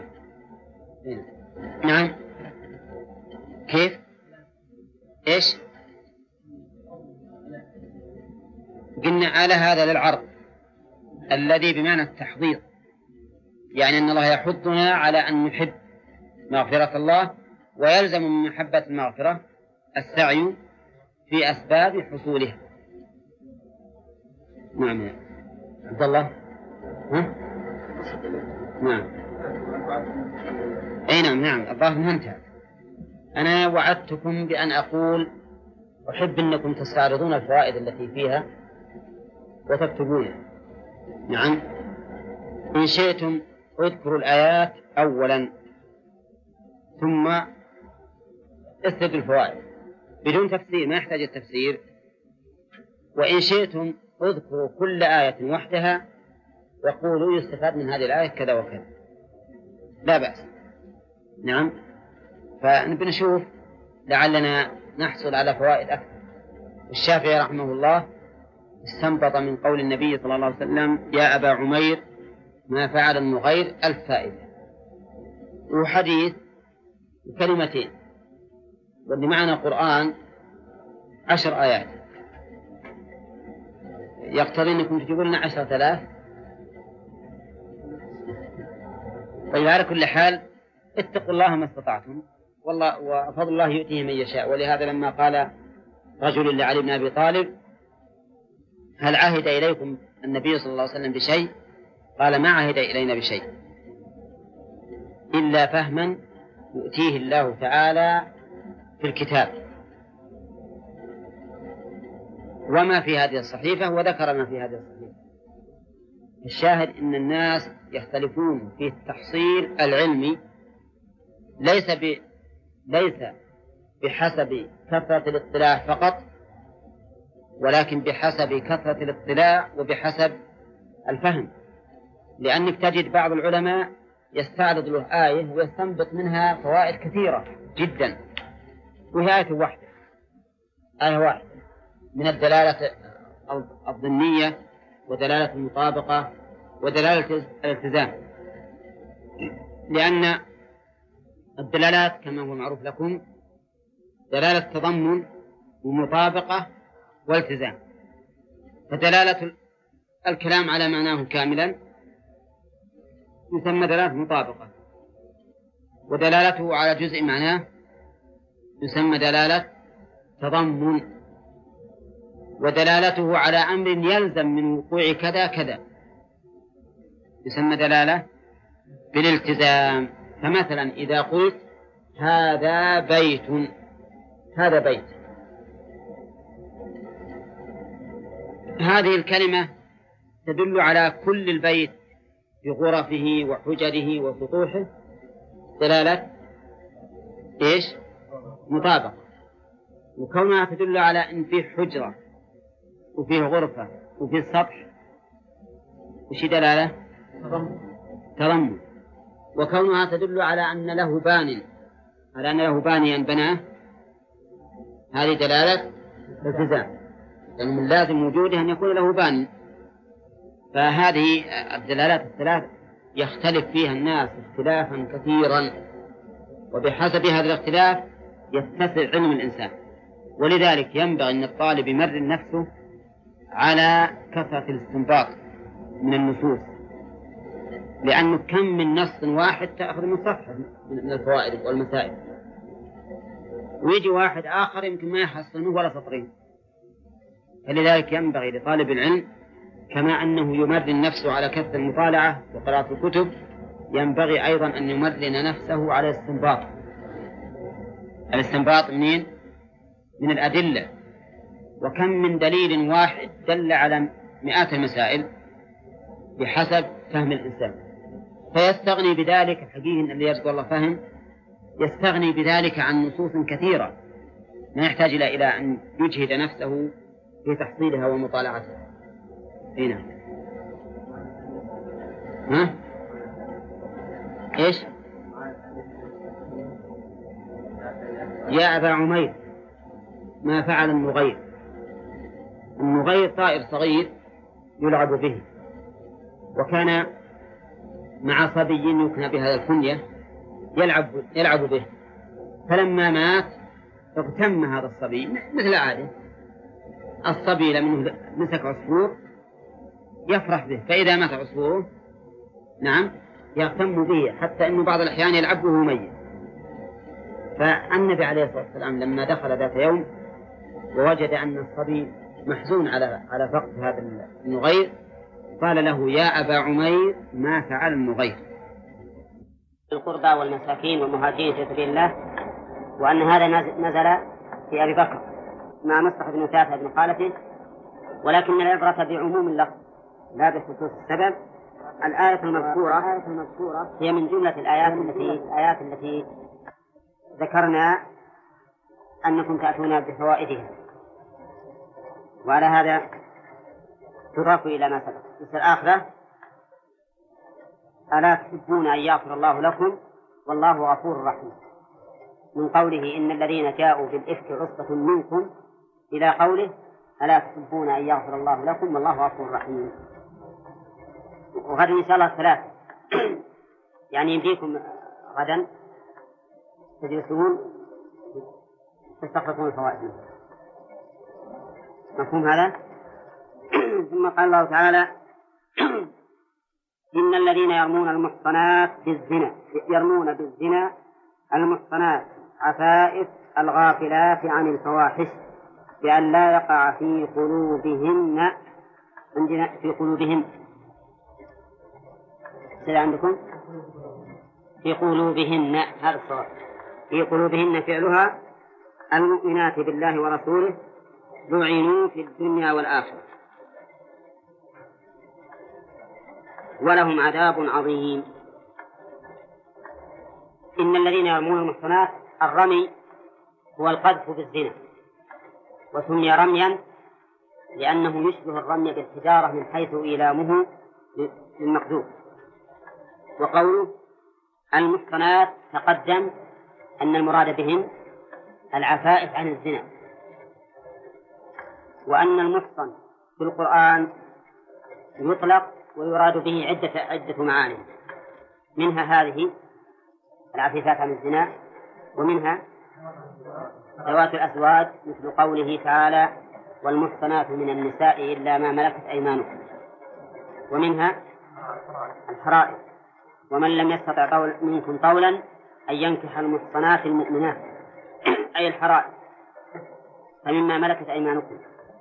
نعم. كيف؟ إيش؟ قلنا على هذا للعرض الذي بمعنى التحضير، يعني أن الله يحضنا على أن نحب مغفرة الله، ويلزم من محبة المغفرة السعي في أسباب حصولها. نعم يا عبد الله. ها؟ نعم. أي نعم. الظاهر انتهى. أنا وعدتكم بأن أقول أحب أنكم تستعرضون الفوائد التي فيها وتكتبونها. نعم، إن شئتم اذكروا الآيات أولا ثم استدلوا الفوائد بدون تفسير، ما يحتاج التفسير. وإن شئتم اذكروا كل آية وحدها وقولوا يستفاد من هذه الآية كذا وكذا، لا بأس. نعم، فنبي نشوف لعلنا نحصل على فوائد أكثر. الشافعي رحمه الله استنبط من قول النبي صلى الله عليه وسلم يا أبا عمير ما فعل النغير 1000 فائدة، وحديث وكلمتين، واللي معنا قرآن 10 آيات، يقتضي أنكم تجيبون لنا 10,000. طيب على كل حال اتقوا الله ما استطعتم، والله وفضل الله يؤتيه من يشاء. ولهذا لما قال رجل لعلي بن أبي طالب هل عهد إليكم النبي صلى الله عليه وسلم بشيء؟ قال ما عهد إلينا بشيء إلا فهما يؤتيه الله تعالى في الكتاب وما في هذه الصحيفة، وذكر ما في هذه الصحيفة. الشاهد أن الناس يختلفون في التحصيل العلمي ليس بحسب كثرة الاطلاع فقط، ولكن بحسب كثرة الاطلاع وبحسب الفهم. لأنك تجد بعض العلماء يستعرض له آية ويستنبط منها فوائد كثيرة جدا، وهي آية واحدة من الدلالة الضمنية ودلالة المطابقة ودلالة الالتزام. لأن الدلالات كما هو معروف لكم دلالة تضمن ومطابقة والتزام. فدلالة الكلام على معناه كاملا يسمى دلالة مطابقة، ودلالته على جزء معناه يسمى دلالة تضمن، ودلالته على أمر يلزم من وقوع كذا كذا يسمى دلالة بالالتزام. فمثلا إذا قلت هذا بيت، هذه الكلمة تدل على كل البيت بغرفه وحجره وسطوحه دلالة إيش؟ مطابقة. وكونها تدل على أن فيه حجرة وفيه غرفة وفيه سطح وش دلالة؟ تضمن. وكونها تدل على أن له بانيا بناه هذه دلالة التزام، لأن من لازم وجوده أن يكون له باني. فهذه الدلالات الثلاث يختلف فيها الناس اختلافا كثيرا، وبحسب هذا الاختلاف يتسع علم الإنسان. ولذلك ينبغي أن الطالب يمرن نفسه على كثرة الاستنباط من النصوص، لأنه كم من نص واحد تأخذ من صفحة من الفوائد والمسائل، ويجي واحد آخر يمكن ما يحصل منه ولا سطرين. فلذلك ينبغي لطالب العلم كما أنه يمرن نفسه على كثرة المطالعة وقراءة الكتب، ينبغي أيضا أن يمرن نفسه على الاستنباط منين؟ من الأدلة. وكم من دليل واحد دل على مئات المسائل بحسب فهم الإنسان، فيستغني بذلك الحقيقي الذي يرزق الله فهم، يستغني بذلك عن نصوص كثيرة ما يحتاج إلى أن يجهد نفسه في تحصيلها ومطالعتها. هنا إيش؟ يا أبا عمير ما فعل النغير. النغير طائر صغير يلعب به، وكان مع صبي يكنى بهذا الكنية يلعب به، فلما مات اغتم هذا الصبي مثل عاده. الصبي لمنه مسك عصفور يفرح به، فإذا مات عصفوره يغتم به، حتى أنه بعض الأحيان يلعبه ميت. فالنبي عليه الصلاة والسلام لما دخل ذات يوم ووجد أن الصبي محزون على فقد هذا النغير قال له يا أبا عمير ما فعل النغير. القربى والمساكين والمهاجرين في سبيل الله وأن هذا نزل في أبي بكر مع مصطفى بن ثاثة بن خالته، ولكن العبرة بعموم اللفظ لا بخصوص السبب. الآية المذكورة هي من جملة الآيات التي ذكرنا أنكم تأتون بفوائدها، وعلى هذا تضاف إلى ما سبق. مثل الآخرة: ألا تحبون أن يغفر الله لكم والله غفور رحيم، من قوله إن الذين جاءوا بالإفك عصبة منكم إلى قوله ألا تحبون أن يغفر الله لكم والله غفور رحيم. وغدا إن شاء الله 3 يعني يمديكم غدا تجلسون تستخلصون الفوائد. مفهوم هذا؟ ثم قال الله تعالى: إن الذين يرمون بالزنا المحصنات عفائف الغافلات عن الفواحش بأن لا يقع في قلوبهن عندكم في قلوبهن، هذا الصواب، في قلوبهن فعلها المؤمنات بالله ورسوله لعنوا في الدنيا والآخرة ولهم عذاب عظيم. إن الذين يرمون المحصنات، الرمي هو القذف بالزنا، وسمي رميا لأنه يشبه الرمي بالحجارة من حيث إيلامه للمقذوف. وقوله المحصنات تقدم أن المراد بهم العفائف عن الزنا، وأن المحصن في القرآن يطلق ويراد به عدة معاني، منها هذه العفيفات عن الزنا، ومنها ذوات الأزواج مثل قوله تعالى والمحصنات من النساء إلا ما ملكت أيمانكم، ومنها الحرائر ومن لم يستطع منكم طولا أن ينكح المحصنات المؤمنات أي الحرائر فمما ملكت أيمانكم.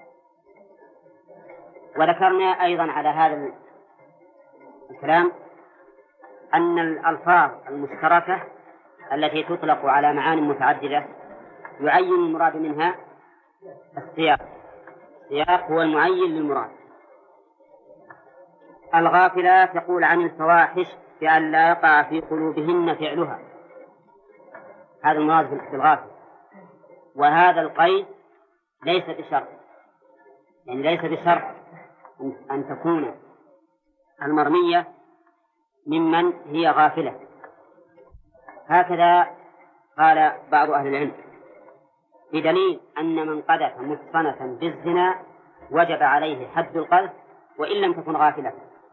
وذكرنا أيضا على هذا الكلام أن الألفاظ المشتركة التي تطلق على معاني متعددة يعين المراد منها السياق هو المعين للمراد. الغافلات يقول عن الفواحش بأن لا يقع في قلوبهن فعلها، هذا المراد بالغافل. وهذا القيد ليس بشرط، يعني ليس بشرط أن تكون المرمية ممن هي غافلة، هكذا قال بعض أهل العلم، بدليل أن من قذف محصنة بالزنا وجب عليه حد القذف وإن لم تكن غافلة.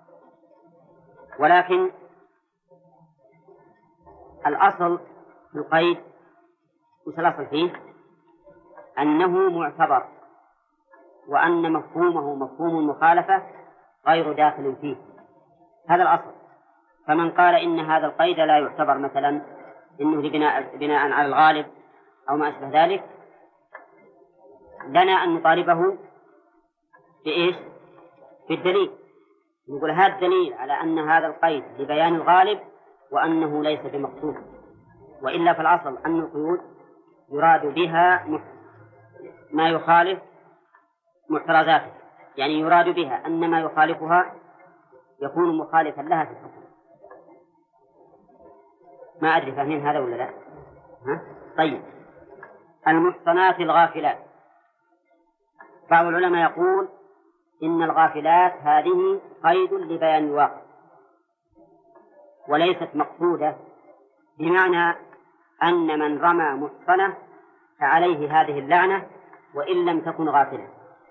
ولكن الأصل في القيد وش الأصل فيه؟ أنه معتبر، وأن مفهومه مفهوم المخالفة غير داخل فيه، هذا الأصل. فمن قال إن هذا القيد لا يعتبر مثلا إنه بناء على الغالب أو ما أشبه ذلك، لنا أن نطالبه بإيش؟ بالدليل، نقول هذا الدليل على أن هذا القيد لبيان الغالب وأنه ليس بمقصود. وإلا في الأصل أن القيود يراد بها ما يخالف محترزاته، يعني يراد بها أن ما يخالفها يكون مخالفا لها في الحكم. ما أدري فاهمين هذا ولا لا؟ طيب، المحصنات الغافلات، بعض العلماء يقول إن الغافلات هذه قيد لبيان الواقع وليست مقصودة، بمعنى أن من رمى محصنة فعليه هذه اللعنة وإن لم تكن غافلة.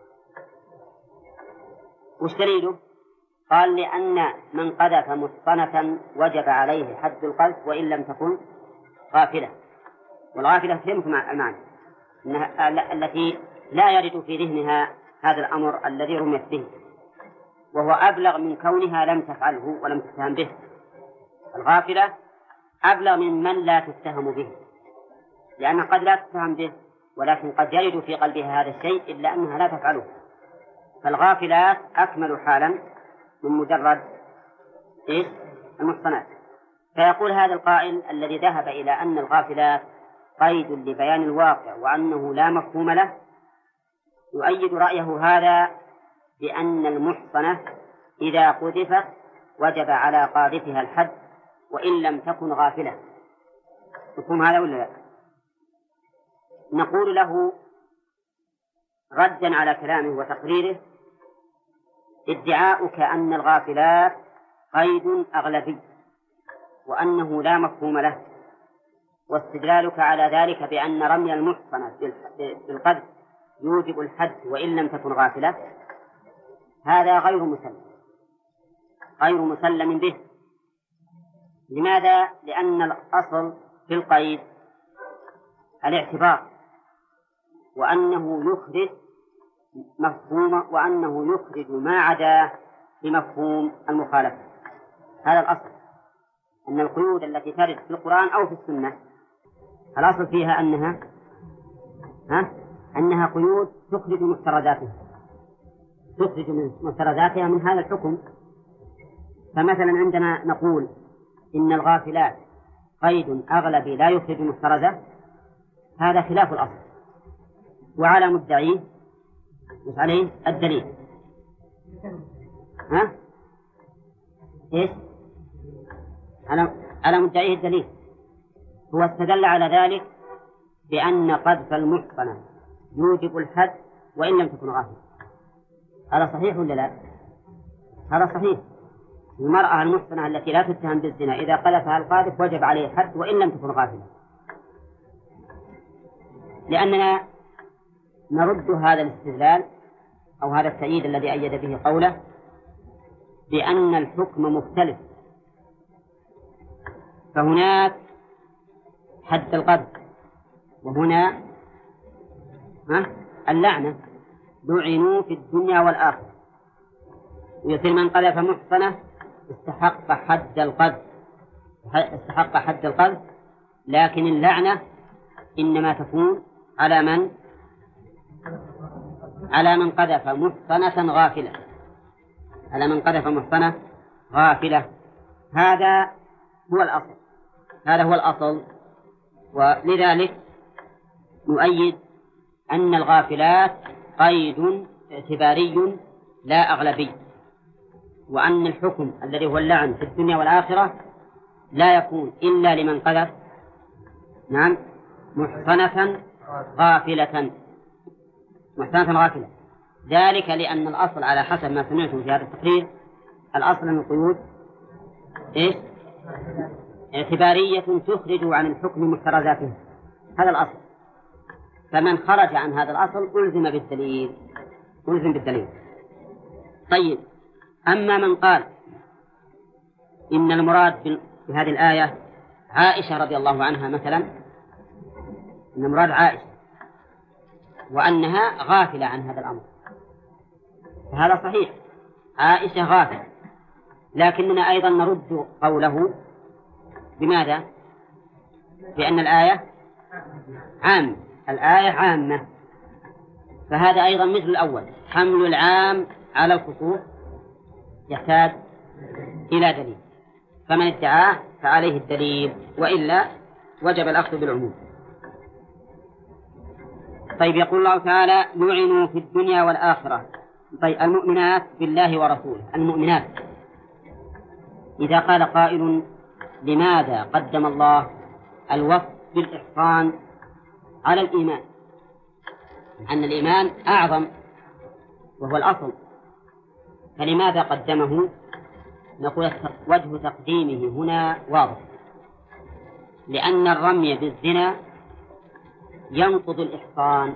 وش دليله؟ قال لأن من قذف محصنة وجب عليه حد القذف وإن لم تكن غافلة. والغافلة فهمت المعنى إنها التي لا يرد في ذهنها هذا الأمر الذي رميت به، وهو أبلغ من كونها لم تفعله ولم تتهم به. الغافلة أبلغ من لا تتهم به، لأن قد لا تتهم به ولكن قد يرد في قلبها هذا الشيء إلا أنها لا تفعله. فالغافلات أكمل حالا من مجرد المحصنات. فيقول هذا القائل الذي ذهب إلى أن الغافلات قيد لبيان الواقع وأنه لا مفهوم له، يؤيد رأيه هذا بأن المحصنة إذا قذفت وجب على قاذفها الحد وإن لم تكن غافلة. مفهوم هذا ولا لا؟ نقول له ردا على كلامه وتقريره: ادعاؤك أن الغافلات قيد أغلبي وأنه لا مفهوم له، واستدلالك على ذلك بأن رمي المحصنة بالقذف يوجب الحد وإن لم تكن غافلة، هذا غير مسلم به. لماذا؟ لأن الأصل في القيد الاعتبار، وأنه يخرج ما عداه بمفهوم المخالفة. هذا الأصل، أن القيود التي ترد في القرآن أو في السنة الأصل فيها أنها قيود تخرج مفترضاتها من هذا الحكم. فمثلا عندما نقول إن الغافلات قيد أغلبي لا يخرج مفترضة، هذا خلاف الأصل، وعلى مدعيه مش عليه الدليل. إيش؟ على مدعيه الدليل. هو استدل على ذلك بأن قذف المحصنة يوجب الحد وإن لم تكن غافلة. هذا صحيح ولا لا؟ هذا صحيح. المرأة المحصنة التي لا تتهم بالزنا إذا قذفها القاذف وجب عليه الحد وإن لم تكن غافلة، لأننا نرد هذا الاستدلال أو هذا التأييد الذي أيد به قوله بأن الحكم مختلف. فهناك حد القذف وهنا اللعنة، لعنوا في الدنيا والآخرة، ويصير من قذف محصنة استحق حد القذف، لكن اللعنة إنما تكون على من قذف محصنة غافلة. هذا هو الأصل. ولذلك نؤيد أن الغافلات قيد اعتباري لا أغلبي، وأن الحكم الذي هو اللعن في الدنيا والآخرة لا يكون إلا لمن قذف محصنة غافلة. ذلك لأن الأصل على حسب ما سمعتم في هذا التقرير، الأصل من القيود اعتبارية تخرج عن الحكم محترزاته، هذا الأصل. فمن خرج عن هذا الأصل ألزم بالدليل. طيب، أما من قال إن المراد بهذه الآية عائشة رضي الله عنها مثلا، إن المراد عائشة وأنها غافلة عن هذا الأمر، فهذا صحيح، عائشة غافلة، لكننا أيضا نرد قوله بماذا؟ بأن الآية عامة، فهذا أيضا مثل الأول، حمل العام على الخصوص يحتاج إلى دليل، فمن ادعاه فعليه الدليل، وإلا وجب الأخذ بالعموم. طيب، يقول الله تعالى: لعنوا في الدنيا والآخرة. طيب، المؤمنات بالله ورسوله، المؤمنات، إذا قال قائل لماذا قدم الله الوصف بالإحصان على الإيمان، أن الإيمان أعظم وهو الأصل، فلماذا قدمه؟ نقول وجه تقديمه هنا واضح، لأن الرمي بالزنا ينقض الإحصان،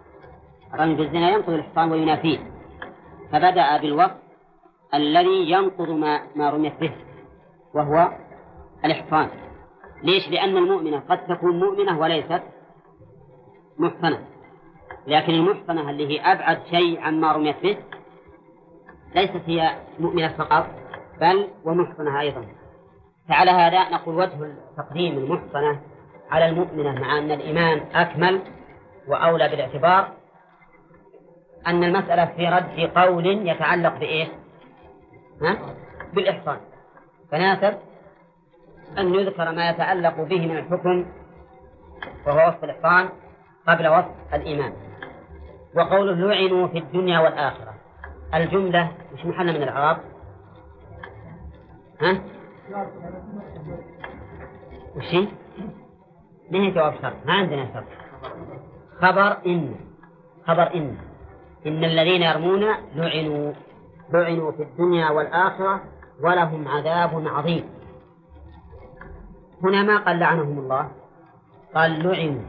وينافيه، فبدأ بالوصف الذي ينقض ما رميت به وهو الإحصان. ليش؟ لأن المؤمنة قد تكون مؤمنة وليست محصنة، لكن المحصنة اللي هي أبعد شيء عما رميت به ليست هي مؤمنة فقط بل ومحصنة أيضا. فعلى هذا نقول وجه تقديم المحصنة على المؤمنة مع أن الإيمان أكمل وأولى بالاعتبار، أن المسألة في رد قول يتعلق بإيه؟ بالإحصان، فناسب أن يذكر ما يتعلق به من الحكم وهو وصف الإحسان قبل وصف الإيمان. وقوله لعنوا في الدنيا والآخرة، الجملة مش محل من الإعراب؟ ها؟ وشي؟ ما هي جواب شرط؟ ما عندنا شرط. خبر إن الذين يرمون لعنوا في الدنيا والآخرة ولهم عذاب عظيم. هنا ما قال لعنهم الله، قال لعنوا،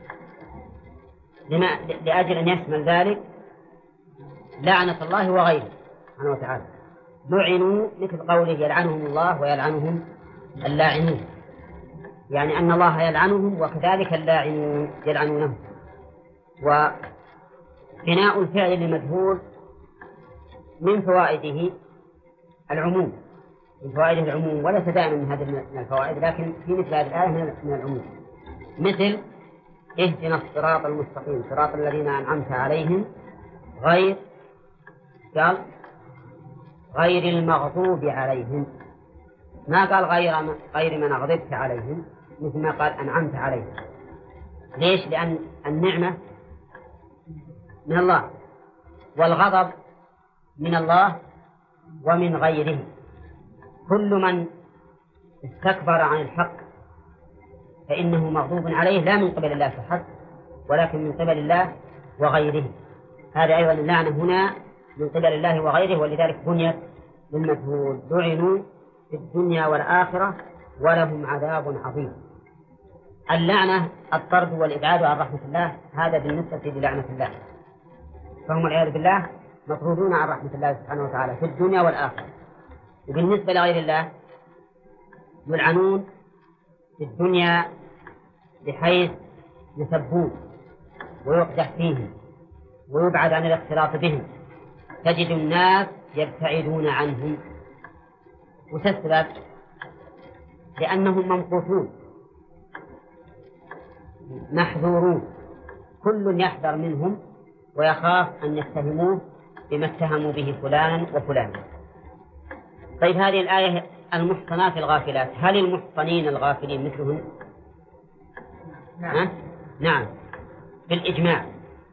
لأجل أن يشمل ذلك لعنة الله وغيره سبحانه وتعالى. لعنوا مثل قوله يلعنهم الله ويلعنهم اللاعنون، يعني أن الله يلعنهم وكذلك اللاعنون يلعنونه. وبناء الفعل لمجهول من فوائده العموم، وليس دائما من هذه من الفوائد، لكن في مثل هذه الآية من العموم، مثل اهدنا الصراط المستقيم صراط الذين أنعمت عليهم غير المغضوب عليهم، ما قال غير من أغضبت عليهم، مثل ما قال أنعمت عليهم. ليش؟ لأن النعمة من الله والغضب من الله ومن غيره. كل من استكبر عن الحق فإنه مغضوب عليه، لا من قبل الله فحسب ولكن من قبل الله وغيره. هذا أيضا اللعنة هنا من قبل الله وغيره، ولذلك بنيت للمجهول. لعنوا في الدنيا والآخرة ولهم عذاب عظيم. اللعنة الطرد والإبعاد عن رحمة الله، هذا بالنسبة للعنة الله، فهم والعياذ بالله مطرودون عن رحمة الله سبحانه وتعالى في الدنيا والآخرة. وبالنسبة لغير الله يلعنون في الدنيا بحيث يسبون ويقدح فيهم ويبعد عن الاختلاط بهم، تجد الناس يبتعدون عنهم. وتسبب لأنهم ممقوتون محذورون، كل يحذر منهم ويخاف أن يتهموه بما اتهموا به فلانا وفلانا. طيب هذه الآية المحصنات الغافلات، هل المحصنين الغافلين مثلهم؟ نعم بالإجماع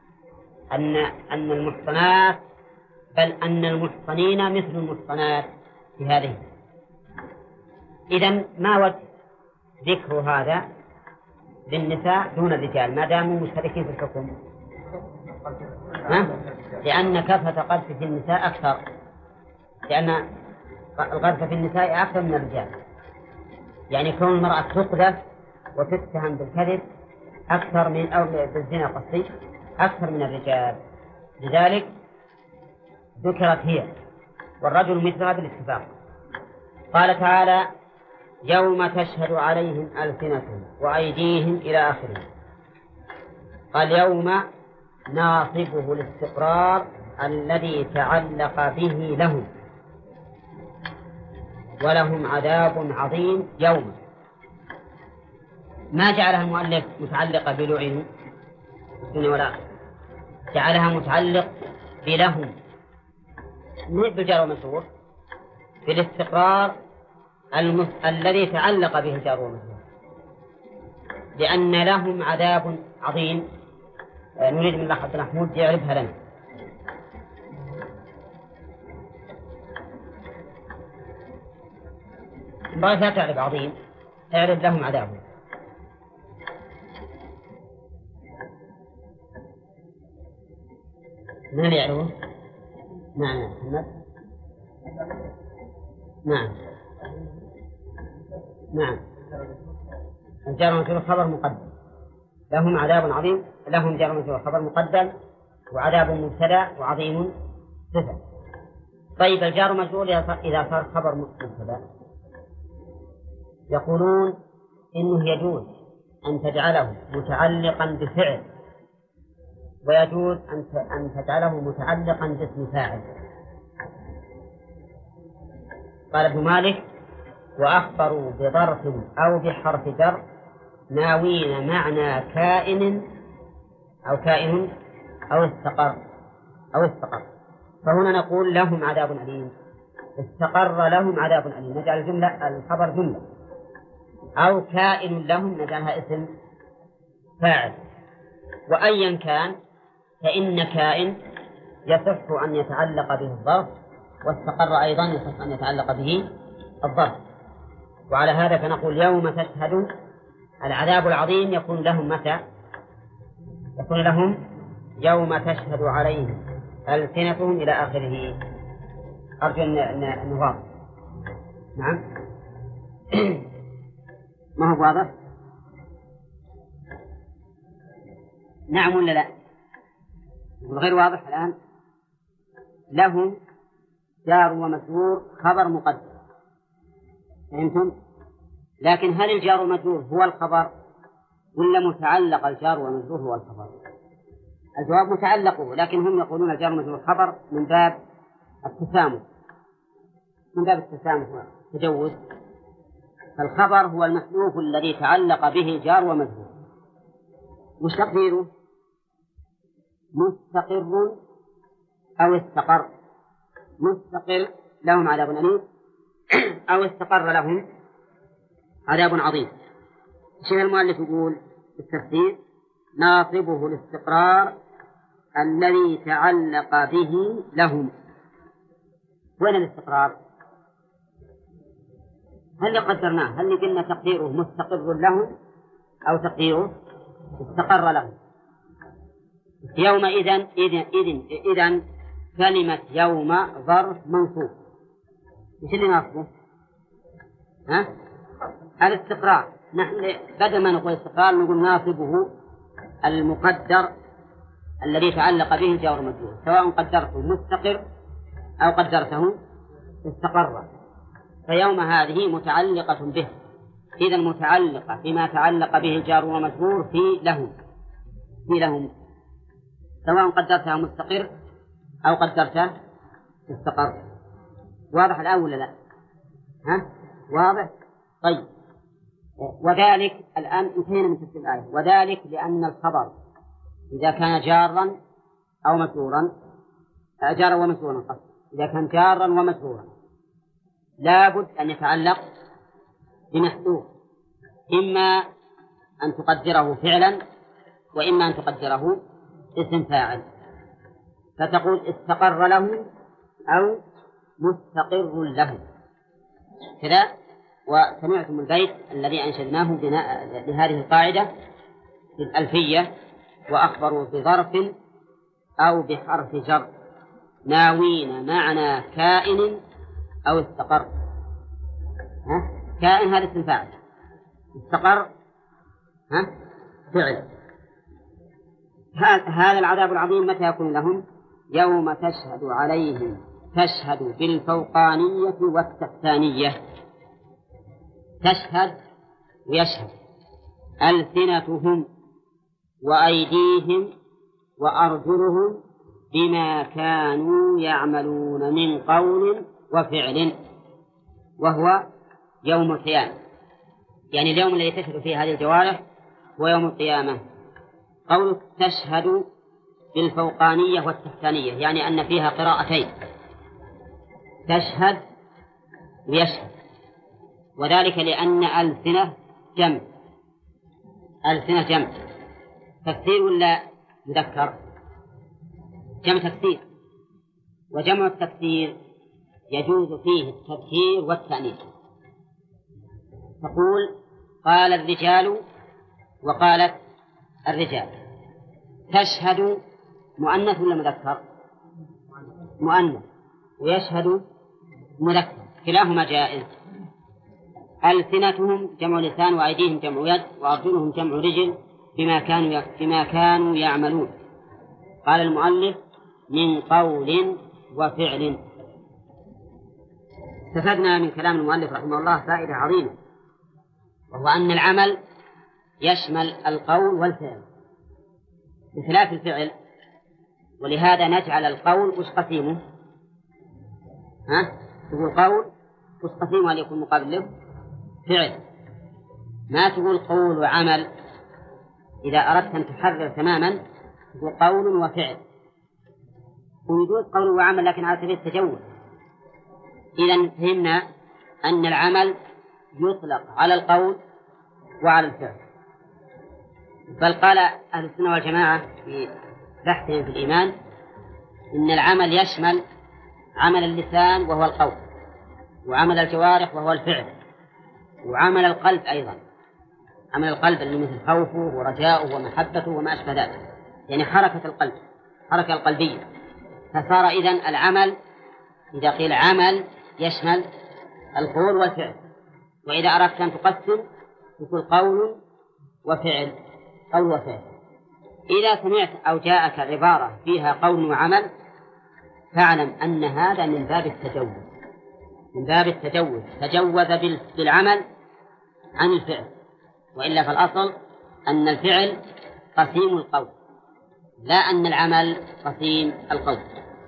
أن المحصنات، بل أن المحصنين مثل المحصنات في هذه. إذن ما وجه ذكر هذا للنساء دون الرجال ما داموا مشتركين في الحكم؟ لأن كثرة قذف في النساء أكثر، لأن القذف في النساء أكثر من الرجال، يعني كون المرأة تقذف وتتهم بالكذب أكثر من أو بالزنا قصدي أكثر من الرجال، لذلك ذكرت هي والرجل مثلها بالاتفاق. قال تعالى يوم تشهد عليهم ألسنتهم وأيديهم إلى آخره. قال يوم ناصبه الاستقرار الذي تعلق به لهم ولهم عذاب عظيم يوم. ما جعلها المؤلف متعلقة بلعنوا الدنيا والآخرة، جعلها متعلق بلهم بالجار والمجرور، بالاستقرار الذي تعلق به الجار والمجرور، لأن لهم عذاب عظيم. نريد من الله عبد محمود يعرفها لنا. بغيت لا تعرف عظيم، اعرف لهم عذاب. من اللي يعرفه؟ نعم محمد. نعم الجار والمجرور خبر مقدم، لهم عذاب عظيم، لهم جار والمجرور خبر مقدم وعذاب مبتدأ وعظيم صفة. طيب الجار والمجرور إذا صار خبر مبتدأ يقولون إنه يجوز أن تجعله متعلقا بفعل ويجوز أن تجعله متعلقا باسم فاعل. قال ابن مالك وأخبروا بظرف أو بحرف جر ناوين معنى كائن أو استقر. فهنا نقول لهم عذاب أليم، استقر لهم عذاب أليم نجعل الجملة الخبر جملة، أو كائن لهم نجعلها اسم فاعل، وأيا كان فإن كائن يصح أن يتعلق به الظرف، واستقر أيضا يصح أن يتعلق به الظرف. وعلى هذا فنقول يوم تشهد العذاب العظيم يكون لهم متى؟ يكون لهم يوم تشهد عليهم ألسنتهم إلى آخره. أرجو أن واضح. نعم. ما هو واضح؟ نعم ولا لا؟ غير واضح الآن. له جار ومجرور خبر مقدر، فهمتم؟ لكن هل الجار والمجرور هو الخبر ولا متعلق الجار والمجرور هو الخبر؟ الجواب متعلقه، لكن هم يقولون الجار والمجرور خبر من باب التسامح، من باب التسامح والتجوز. فالخبر هو المحذوف الذي تعلق به الجار ومجرور. وش تقديره؟ مستقر أو استقر. مستقر لهم عذاب أليم أو استقر لهم عذاب عظيم. الشيخ المؤلف يقول في التفسير ناصبه الاستقرار الذي تعلق به لهم. وين الاستقرار؟ هل قدرناه؟ هل قلنا تقديره مستقر لهم أو تقديره استقر لهم؟ يوم إذن كلمة يوم ظرف منصوب. إيش اللي ناصبه؟ الاستقرار. نحن بدل ما نقول استقرار نقول ناصبه المقدر الذي تعلق به الجار والمجرور، سواء قدرته مستقر أو قدرته استقر. فيوم هذه متعلقة به، إذا متعلقة بما تعلق به الجار والمجرور في لهم سواء قدرتها مستقر أو قدرتها استقر. واضح الآن ولا لا؟ واضح؟ طيب. وذلك الآن انتهينا من تفسير الآية. وذلك لأن الخبر إذا كان جارا أو مجرورا، جارا ومجرورا قصد، إذا كان جارا ومجرورا لابد أن يتعلق بمحذوف، إما أن تقدره فعلا وإما أن تقدره اسم فاعل، فتقول استقر له أو مستقر له كذا. وسمعتم البيت الذي أنشدناه بناء لهذه القاعدة في الألفية: وأخبروا بظرف أو بحرف جر ناوين معنى كائن أو استقر. كائن هذا اسم فاعل، استقر فعل. هذا العذاب العظيم متى يكون لهم؟ يوم تشهد عليهم، تشهد بالفوقانية والتحتانية. تشهد ويشهد ألسنتهم وأيديهم وأرجلهم بما كانوا يعملون من قول وفعل، وهو يوم القيامة. يعني اليوم الذي تشهد فيه هذه الجوارح هو يوم القيامة. قول تشهد بالفوقانية والتحتانية يعني أن فيها قراءتين، تشهد ويشهد، وذلك لأن ألسنة جمع. ألسنة جمع تكسير ولا مذكر؟ جمع تكسير، وجمع التكسير يجوز فيه التذكير والتأنيث. تقول قال الرجال وقالت الرجال. تشهد مؤنث ولا مذكر؟ مؤنث. ويشهد مذكر، كلاهما جائز. ألسنتهم جمع لسان وأيديهم جمع يد وأرجلهم جمع رجل بما كانوا يعملون. قال المؤلف من قول وفعل. استفدنا من كلام المؤلف رحمه الله فائدة عظيمة، وهو أن العمل يشمل القول والفعل بخلاف الفعل. ولهذا نجعل القول وش قسيمه؟ تقول قول وش قسيمه أن يكون مقابل له فعل. ما تقول قول وعمل. إذا أردت أن تحرر تماما تقول قول وفعل، ويجوز قول وعمل لكن على سبيل التجوز. إذن فهمنا أن العمل يطلق على القول وعلى الفعل. بل قال أهل السنة والجماعة في بحثهم في الإيمان إن العمل يشمل عمل اللسان وهو القول، وعمل الجوارح وهو الفعل، وعمل القلب أيضا، عمل القلب اللي مثل خوفه ورجاؤه ومحبته وما أشبه ذلك، يعني حركة القلب، حركة القلبية. فصار إذن العمل إذا قيل عمل يشمل القول والفعل. وإذا أردت أن تقسم تقول قول وفعل، قول وفعل. إذا سمعت أو جاءك عبارة فيها قول وعمل فاعلم أن هذا من باب التجوز، من باب التجوز، تجوز بالعمل عن الفعل، وإلا فالأصل أن الفعل قسيم القول، لا أن العمل قسيم القول.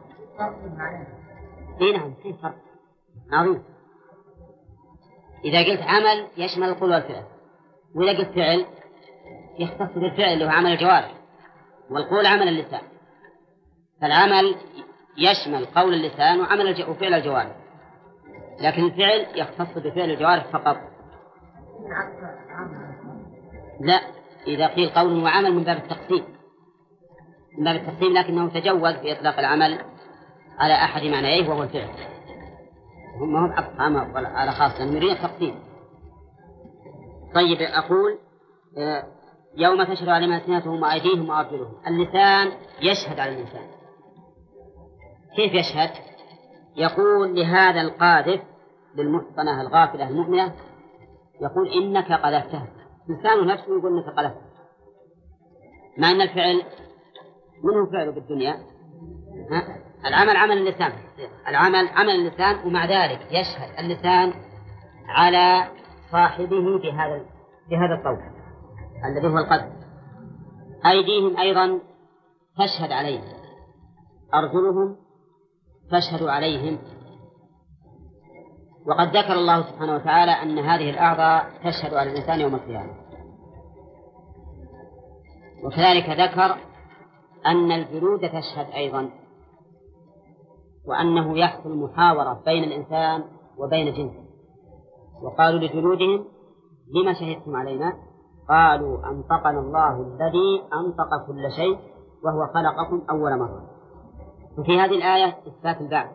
نعم، في فرق عظيم. إذا قلت عمل يشمل القول والفعل، وإذا قلت فعل يختص بالفعل اللي هو عمل الجوارح، والقول عمل اللسان. فالعمل يشمل قول اللسان وفعل الجوارح، لكن الفعل يختص بفعل الجوارح فقط. لا، إذا قيل قول وعمل من باب التقسيم، من باب التقسيم، لكنه تجوز بإطلاق العمل على أحد معنيه وهو الفعل. هم هم أقسام على خاصة نريد التقسيم. طيب أقول يوم تشهد عليهم ألسنتهم وأيديهم وأرجلهم. اللسان يشهد على الإنسان. كيف يشهد؟ يقول لهذا القاذف للمحصنة الغافلة المؤمنة، يقول إنك قذفتها. لسانه نفسه يقول إنك قذفتها، مع أن الفعل منه فعله بالدنيا، العمل عمل اللسان، العمل عمل اللسان، ومع ذلك يشهد اللسان على صاحبه بهذا القول الذي هو القذف. أيديهم أيضا تشهد عليهم، أرجلهم تشهد عليهم. وقد ذكر الله سبحانه وتعالى أن هذه الأعضاء تشهد على الإنسان يوم القيامة، وكذلك ذكر أن الجلود تشهد أيضا، وأنه يحصل محاورة بين الإنسان وبين جنسه. وقالوا لجلودهم لما شهدتم علينا؟ قالوا أنطقنا الله الذي أنطق كل شيء وهو خلقكم أول مرة. وفي هذه الآية إثبات البعث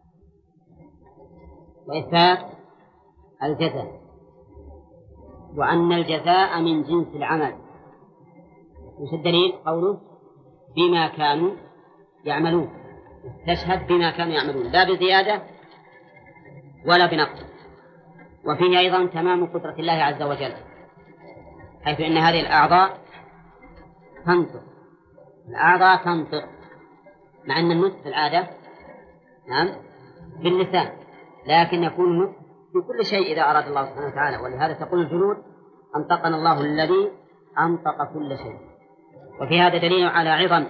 وإثبات الجزاء، وأن الجزاء من جنس العمل. وش الدليل؟ قوله بما كانوا يعملون، تشهد بما كانوا يعملون، لا بزيادة ولا بنقص. وفيه أيضا تمام قدرة الله عز وجل، حيث أن هذه الأعضاء تنطق، الأعضاء تنطق، مع أن النطق في العادة نعم باللسان، لكن يكون النطق في كل شيء إذا أراد الله سبحانه وتعالى. ولهذا تقول الجلود أنطقنا الله الذي أنطق كل شيء. وفي هذا دليل على عظم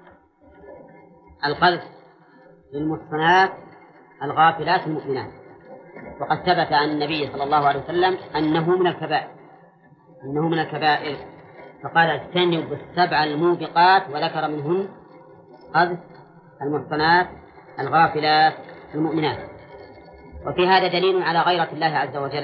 القذف للمحصنات الغافلات المؤمنات. وقد ثبت عن النبي صلى الله عليه وسلم أنه من الكبائر، أنه من الكبائر، فقال اجتنبوا السبع الموبقات، وذكر منهن قذف المحصنات الغافلات المؤمنات. وفي هذا دليل على غيرة الله عز وجل،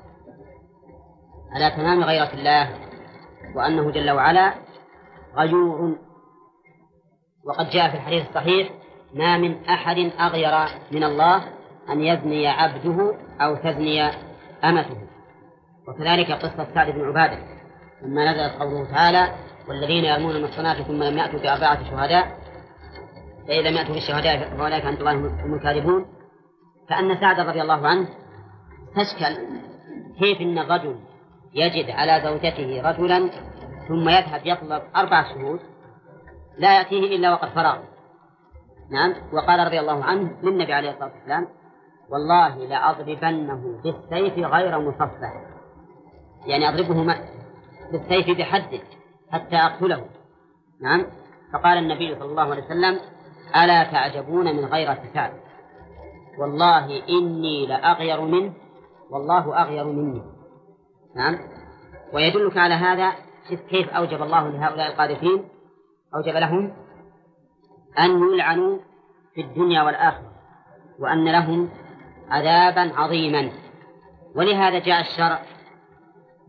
على تمام غيرة الله، وأنه جل وعلا غيور. وقد جاء في الحديث الصحيح ما من أحد أغير من الله أن يزني عبده أو تزني أمته. وكذلك قصة سعد بن عبادة لما نزلت قوله تعالى والذين يرمون المحصنات ثم لم يأتوا بأربعة شهداء فإذا لم يأتوا بالشهداء فأولئك عند الله هم الكاذبون. فأن سعد رضي الله عنه تشكل كيف إن الرجل يجد على زوجته رجلا ثم يذهب يطلب 4 شهود لا يأتيه إلا وقد فرغ. نعم. وقال رضي الله عنه للنبي عليه الصلاة والسلام والله لأضربنه بالسيف غير مصفح، يعني أضربه بالسيف بحده حتى أقتله. نعم. فقال النبي صلى الله عليه وسلم ألا تعجبون من غيرة سعد، والله إني لأغير منه والله أغير مني. نعم. ويدلك على هذا كيف أوجب الله لهؤلاء القاذفين، أوجب لهم أن يلعنوا في الدنيا والآخرة، وأن لهم عذابا عظيما. ولهذا جاء الشرع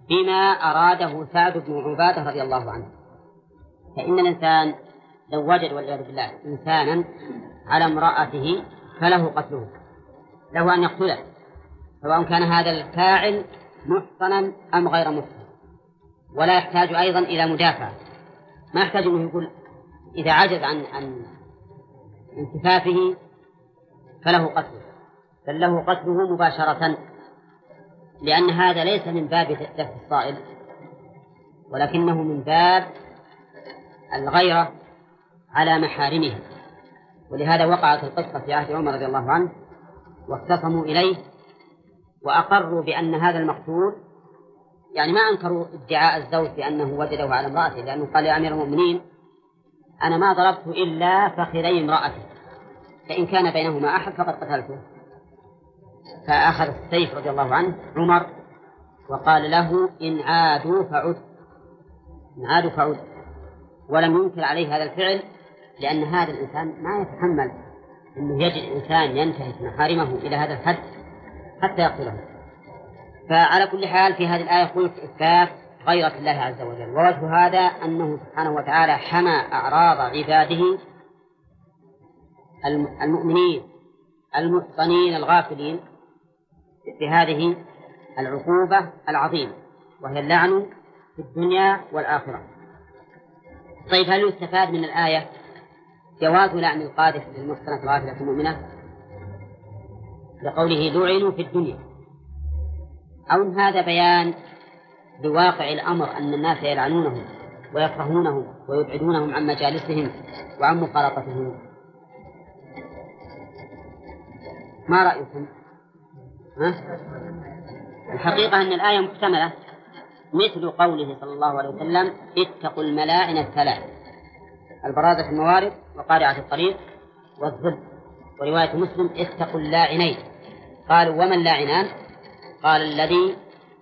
بما أراده سعد بن عبادة رضي الله عنه. فإن الإنسان لو وجد والعياذ بالله إنسانا على امرأته فله قتله، له أن يقتله، سواء كان هذا الفاعل محصنا أم غير محصن، ولا يحتاج أيضا إلى مدافع، ما يحتاج أنه يقول إذا عجز عن انتفافه فله قتله، بل له قتله مباشرة، لأن هذا ليس من باب دفع الصائل ولكنه من باب الغيرة على محارمه. ولهذا وقعت القصة في عهد عمر رضي الله عنه واختصموا إليه وأقروا بأن هذا المقتول، يعني ما أنكروا ادعاء الزوج بأنه وجده على امرأته، لأنه قال يا أمير المؤمنين أنا ما ضربت إلا فخذي امرأتي، فإن كان بينهما أحد فقد قتلته. فأخذ السيف رضي الله عنه عمر وقال له إن عادوا فعد، إن عادوا فعد، ولم ينكر عليه هذا الفعل، لأن هذا الإنسان ما يتحمل أنه يجد إنسان ينتهك محارمه إلى هذا الحد حتى يقتله. فعلى كل حال في هذه الآية قلت إثبات غيرة الله عز وجل، ووجه هذا أنه سبحانه وتعالى حمى أعراض عباده المؤمنين المحصنين الغافلين بهذه العقوبة العظيمة، وهي اللعن في الدنيا والآخرة. طيب هل يستفاد من الآية جواز لعن القاذف للمحصنة الغافلة المؤمنة لقوله لعنوا في الدنيا، أو إن هذا بيان بواقع الأمر أن الناس يلعنونهم ويكرهونهم ويبعدونهم عن مجالسهم وعن مخالطتهم؟ ما رأيكم؟ الحقيقة أن الآية محتملة، مثل قوله صلى الله عليه وسلم اتقوا الملاعن الثلاث: البرازة في الموارد وقارعة الطريق والذل. ورواية مسلم اتقوا اللاعنين. قالوا وما اللاعنان؟ قال الذي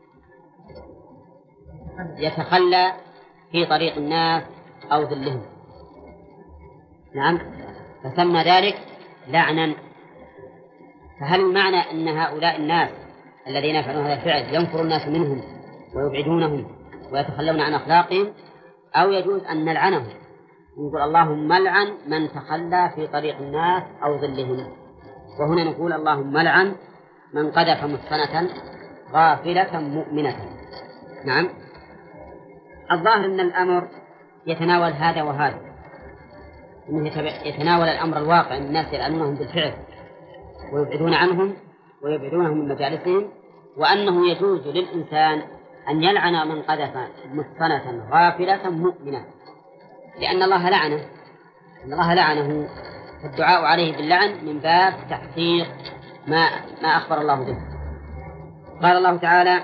يتخلى في طريق الناس أو ذلهم. نعم، فسمى ذلك لعنا. فهل المعنى أن هؤلاء الناس الذين يفعلون هذا الفعل ينفر الناس منهم ويبعدونهم ويتخلون عن أخلاقهم، أو يجوز أن نلعنهم نقول اللهم لعن من تخلى في طريق الناس أو ظلهم؟ وهنا نقول اللهم لعن من قذف محصنة غافلة مؤمنة. نعم، الظاهر أن الأمر يتناول هذا وهذا، إنه يتناول الأمر الواقع أن الناس يلعنونهم بالفعل ويبعدون عنهم ويبعدونهم من مجالسهم، وأنه يجوز للإنسان أن يلعن من قذف محصنة غافلة مؤمنة، لأن الله لعنه، أن الله لعنه، فالدعاء عليه باللعن من باب تحقيق ما أخبر الله به. قال الله تعالى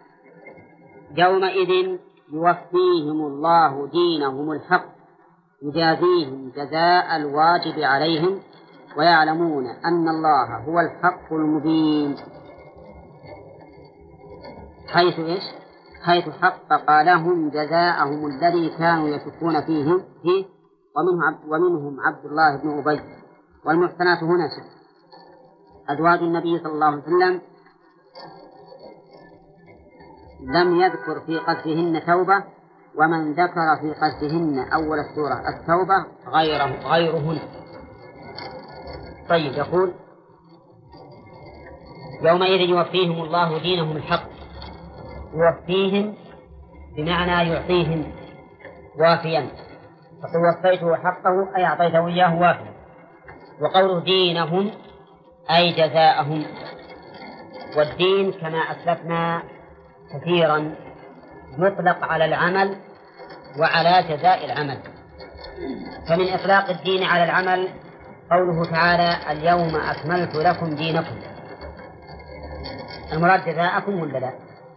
يومئذ يوفيهم الله دينهم الحق يجازيهم جزاء الواجب عليهم ويعلمون أن الله هو الحق المبين. حيث إيش؟ حيث حقق لهم جزاءهم الذي كانوا يشكون فيه ومنهم عبد الله بن أبي. والمحسنات هنا أزواج النبي صلى الله عليه وسلم لم يذكر في قذفهن توبة، ومن ذكر في قذفهن أول السورة التوبة غيرهن. طيب، يقول يومئذ يوفيهم الله دينهم الحق. يوفيهم بمعنى يعطيهم وافيا، فقل وفيته حقه أي أعطيته إياه وافيا. وقوله دينهم أي جزاءهم. والدين كما أسلفنا كثيرا يطلق على العمل وعلى جزاء العمل. فمن إطلاق الدين على العمل قوله تعالى اليوم أكملت لكم دينكم. المراد جزاءكم ولا لا؟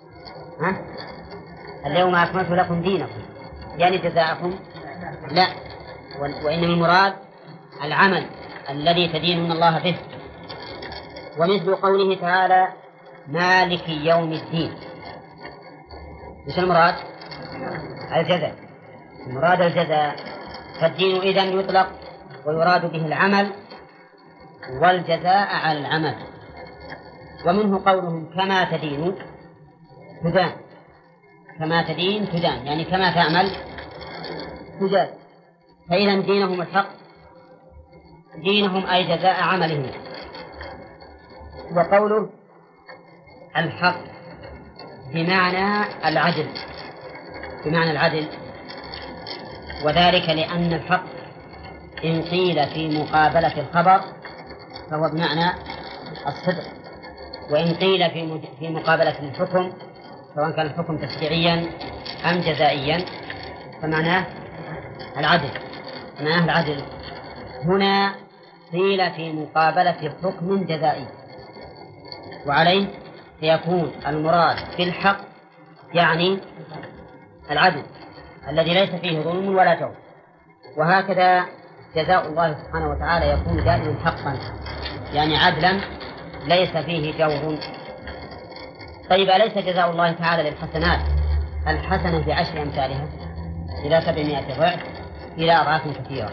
اليوم أكملت لكم دينكم يعني جزاءكم؟ لا، وإنما المراد العمل الذي تدينون الله به. ومثل قوله تعالى مالك يوم الدين، إيش المراد؟ الجزاء، المراد الجزاء. فالدين إذن يطلق ويراد به العمل والجزاء على العمل. ومنه قولهم كما تدين تدان، كما تدين تدان، يعني كما تعمل تجاز. فإذا دينهم الحق، دينهم أي جزاء عملهم. وقوله الحق بمعنى العدل، بمعنى العدل، وذلك لأن الحق إن قيل في مقابلة الخبر فهو بمعنى الصدق، وإن قيل في مقابلة الحكم سواء كان الحكم تشريعيا أم جزائيا فمعناه العدل، معناه العدل. هنا قيل في مقابلة حكم جزائي، وعليه فيكون المراد بالحق يعني العدل الذي ليس فيه ظلم ولا جور. وهكذا جزاء الله سبحانه وتعالى يكون دائما حقا، يعني عدلا ليس فيه جور. طيب أليس جزاء الله تعالى للحسنات الحسنة ب10 أمثالها إلى 700 ضعف إلى أضعاف كثيرة؟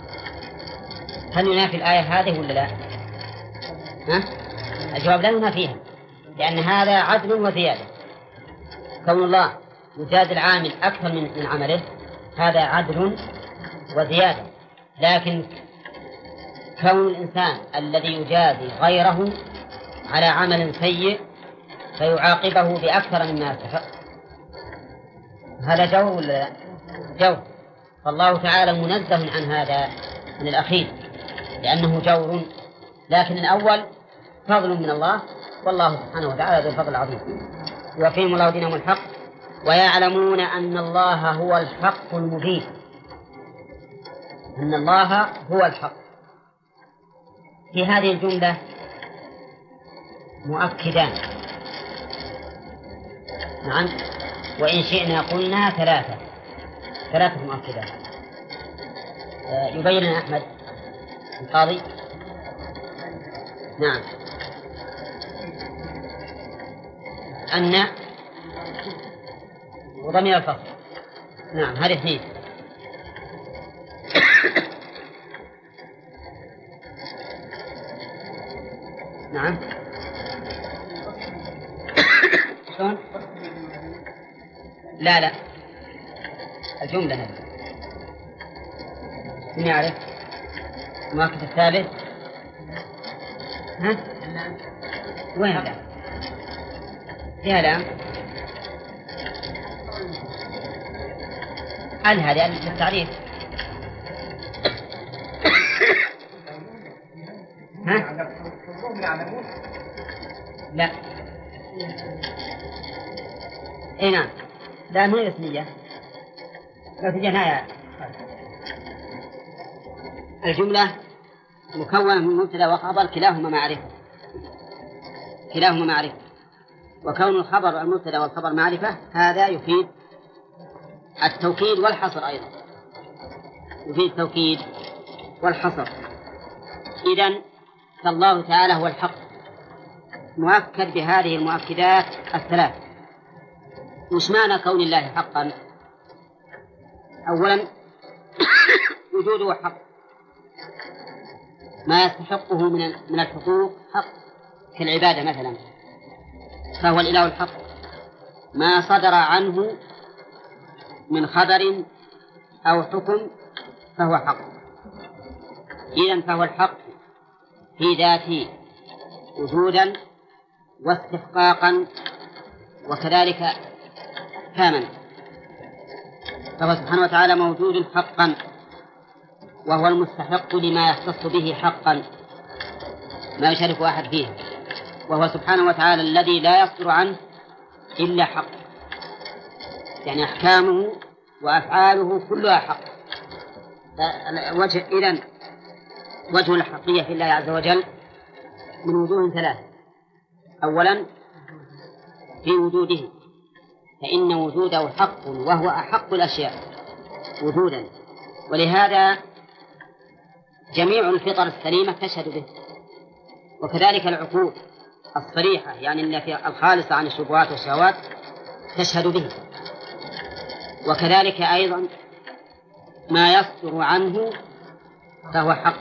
هل ينافي الآية هذه ولا لا؟ الجواب لا ينافيها، لأن هذا عدل وزيادة. كون الله يجازي العامل أكثر من عمله هذا عدل وزيادة، لكن كون الإنسان الذي يجازي غيره على عمل سيء فيعاقبه بأكثر مما يستحق هذا جور ولا لا؟ جور. فالله تعالى منزه عن هذا، من الأخير، لأنه جور، لكن الأول فضل من الله، والله سبحانه وتعالى ذو الفضل العظيم. وفيهم الله دينهم الحق ويعلمون أن الله هو الحق المبين، أن الله هو الحق. في هذه الجملة مؤكدان، نعم، وإن شئنا قلنا ثلاثة مؤكدات. يبين لنا أحمد القاضي. نعم، أن وضمير الفصل، نعم، هذه اثنين. نعم، شلون؟ لا الجملة هذه من يعرف؟ المؤكد الثالث وين لا؟ فيها لام؟ هذه للتعريف. لا اي نعم، لا ما هي اسمية، لو تجينا الجملة مكونة من مبتدأ وخبر كلاهما معرفة، وكون الخبر والمبتدأ والخبر معرفة هذا يفيد التوكيد والحصر أيضا، يفيد التوكيد والحصر. إذن فالله تعالى هو الحق مؤكد بهذه المؤكدات الثلاث. وش معنى كون الله حقا؟ أولا وجوده حق، ما يستحقه من الحقوق حق كالعبادة مثلا، فهو الإله الحق. ما صدر عنه من خبر أو حكم فهو حق. إذن فهو الحق في ذاته وجودا واستحقاقا وكذلك كاملا، فهو سبحانه وتعالى موجود حقا، وهو المستحق لما يختص به حقا ما يشارك أحد فيه، وهو سبحانه وتعالى الذي لا يصدر عنه إلا حق، يعني أحكامه وأفعاله كلها حق. إذن وجه الحقية في الله عز وجل من وجوه ثلاث. أولا في وجوده، فإن وجوده حق وهو أحق الأشياء وجودا، ولهذا جميع الفطر السليمة تشهد به، وكذلك العقول الصريحة يعني التي الخالصة عن الشبهات والشهوات تشهد به، وكذلك أيضا ما يصدر عنه فهو حق،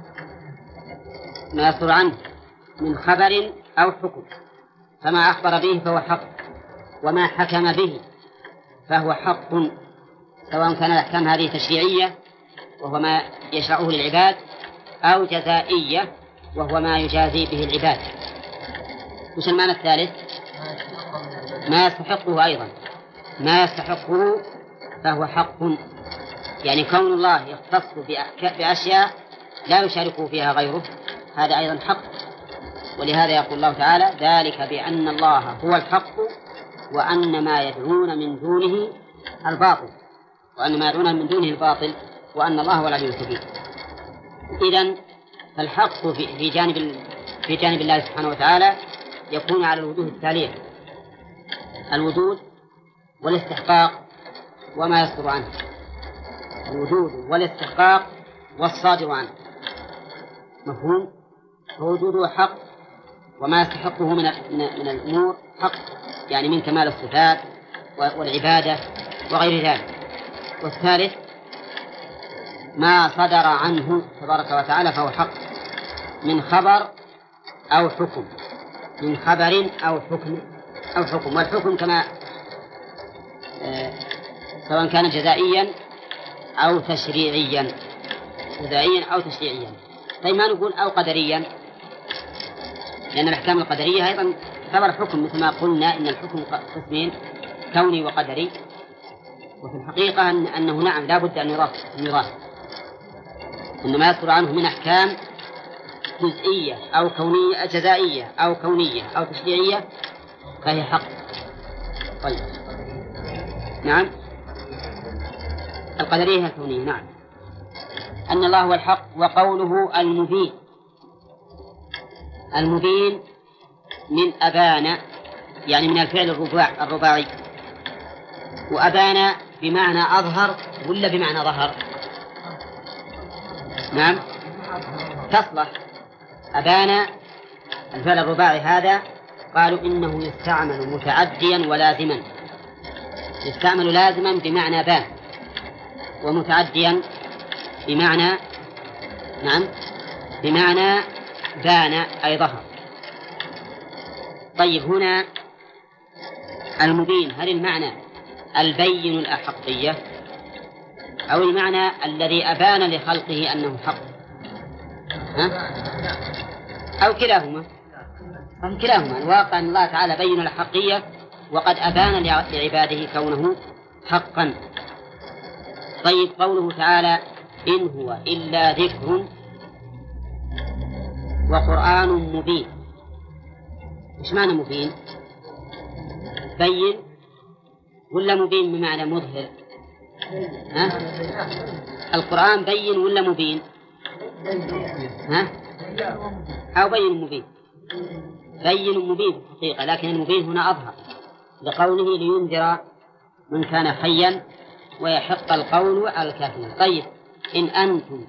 ما يصدر عنه من خبر أو حكم، فما أخبر به فهو حق، وما حكم به فهو حق، سواء كان الأحكام هذه تشريعية وهو ما يشرعه للعباد، أو جزائية وهو ما يجازي به العباد. وش المعنى الثالث؟ ما يستحقه أيضا، ما يستحقه فهو حق، يعني كون الله يختص بأشياء لا يشاركه فيها غيره هذا أيضا حق. ولهذا يقول الله تعالى: ذلك بأن الله هو الحق وأن ما يدعون من دونه الباطل، وأن ما يدعون من دونه الباطل وأن الله هو العلي الكبير. إذن فالحق في جانب الله سبحانه وتعالى يكون على الوجوه التالية: الوجود والاستحقاق وما يصدر عنه، الوجود والاستحقاق والصادر عنه. مفهوم؟ فوجوده حق، وما يستحقه من الأمور حق، يعني من كمال الصفات والعبادة وغير ذلك. والثالث ما صدر عنه تبارك وتعالى فهو حق، من خبر أو حكم، من خبر أو حكم والحكم كما سواء كان جزائيا أو تشريعيا، طيب ما نقول أو قدريا، لأن الأحكام القدرية أيضا خبر حكم، مثل ما قلنا إن الحكم قسمين: كوني وقدري. وفي الحقيقة أنه نعم لا بد أن يضاف، إن ما يصدر عنه من أحكام جزئية أو كونية، جزائية أو كونية أو تشريعية، فهي حق. طيب نعم، القدرية الكونية. نعم، أن الله هو الحق. وقوله المبين من أبان، يعني من الفعل الرباعي. وأبان بمعنى أظهر ولا بمعنى ظهر؟ نعم، تصلح. أبان الفعل الرباعي هذا قالوا إنه يستعمل متعديا ولازما، يستعمل لازما بمعنى بان، ومتعديا بمعنى بمعنى بان أي ظهر. طيب هنا المبين، هل المعنى البين الأحقية أو المعنى الذي أبان لخلقه أنه حق؟ أو كلاهما؟ كلاهما. الواقع أن الله تعالى بين الحقية وقد أبان لعباده كونه حقا. طيب قوله تعالى: إن هو إلا ذكر وقرآن مبين، إيش معنى مبين؟ بين ولا مبين بمعنى مظهر؟ القرآن بين ولا مبين؟ أو بين مبين؟ بين مبين في الحقيقة، لكن المبين هنا أظهر لقوله: لينذر من كان حيا ويحق القول على الكافرين. طيب إن أنتم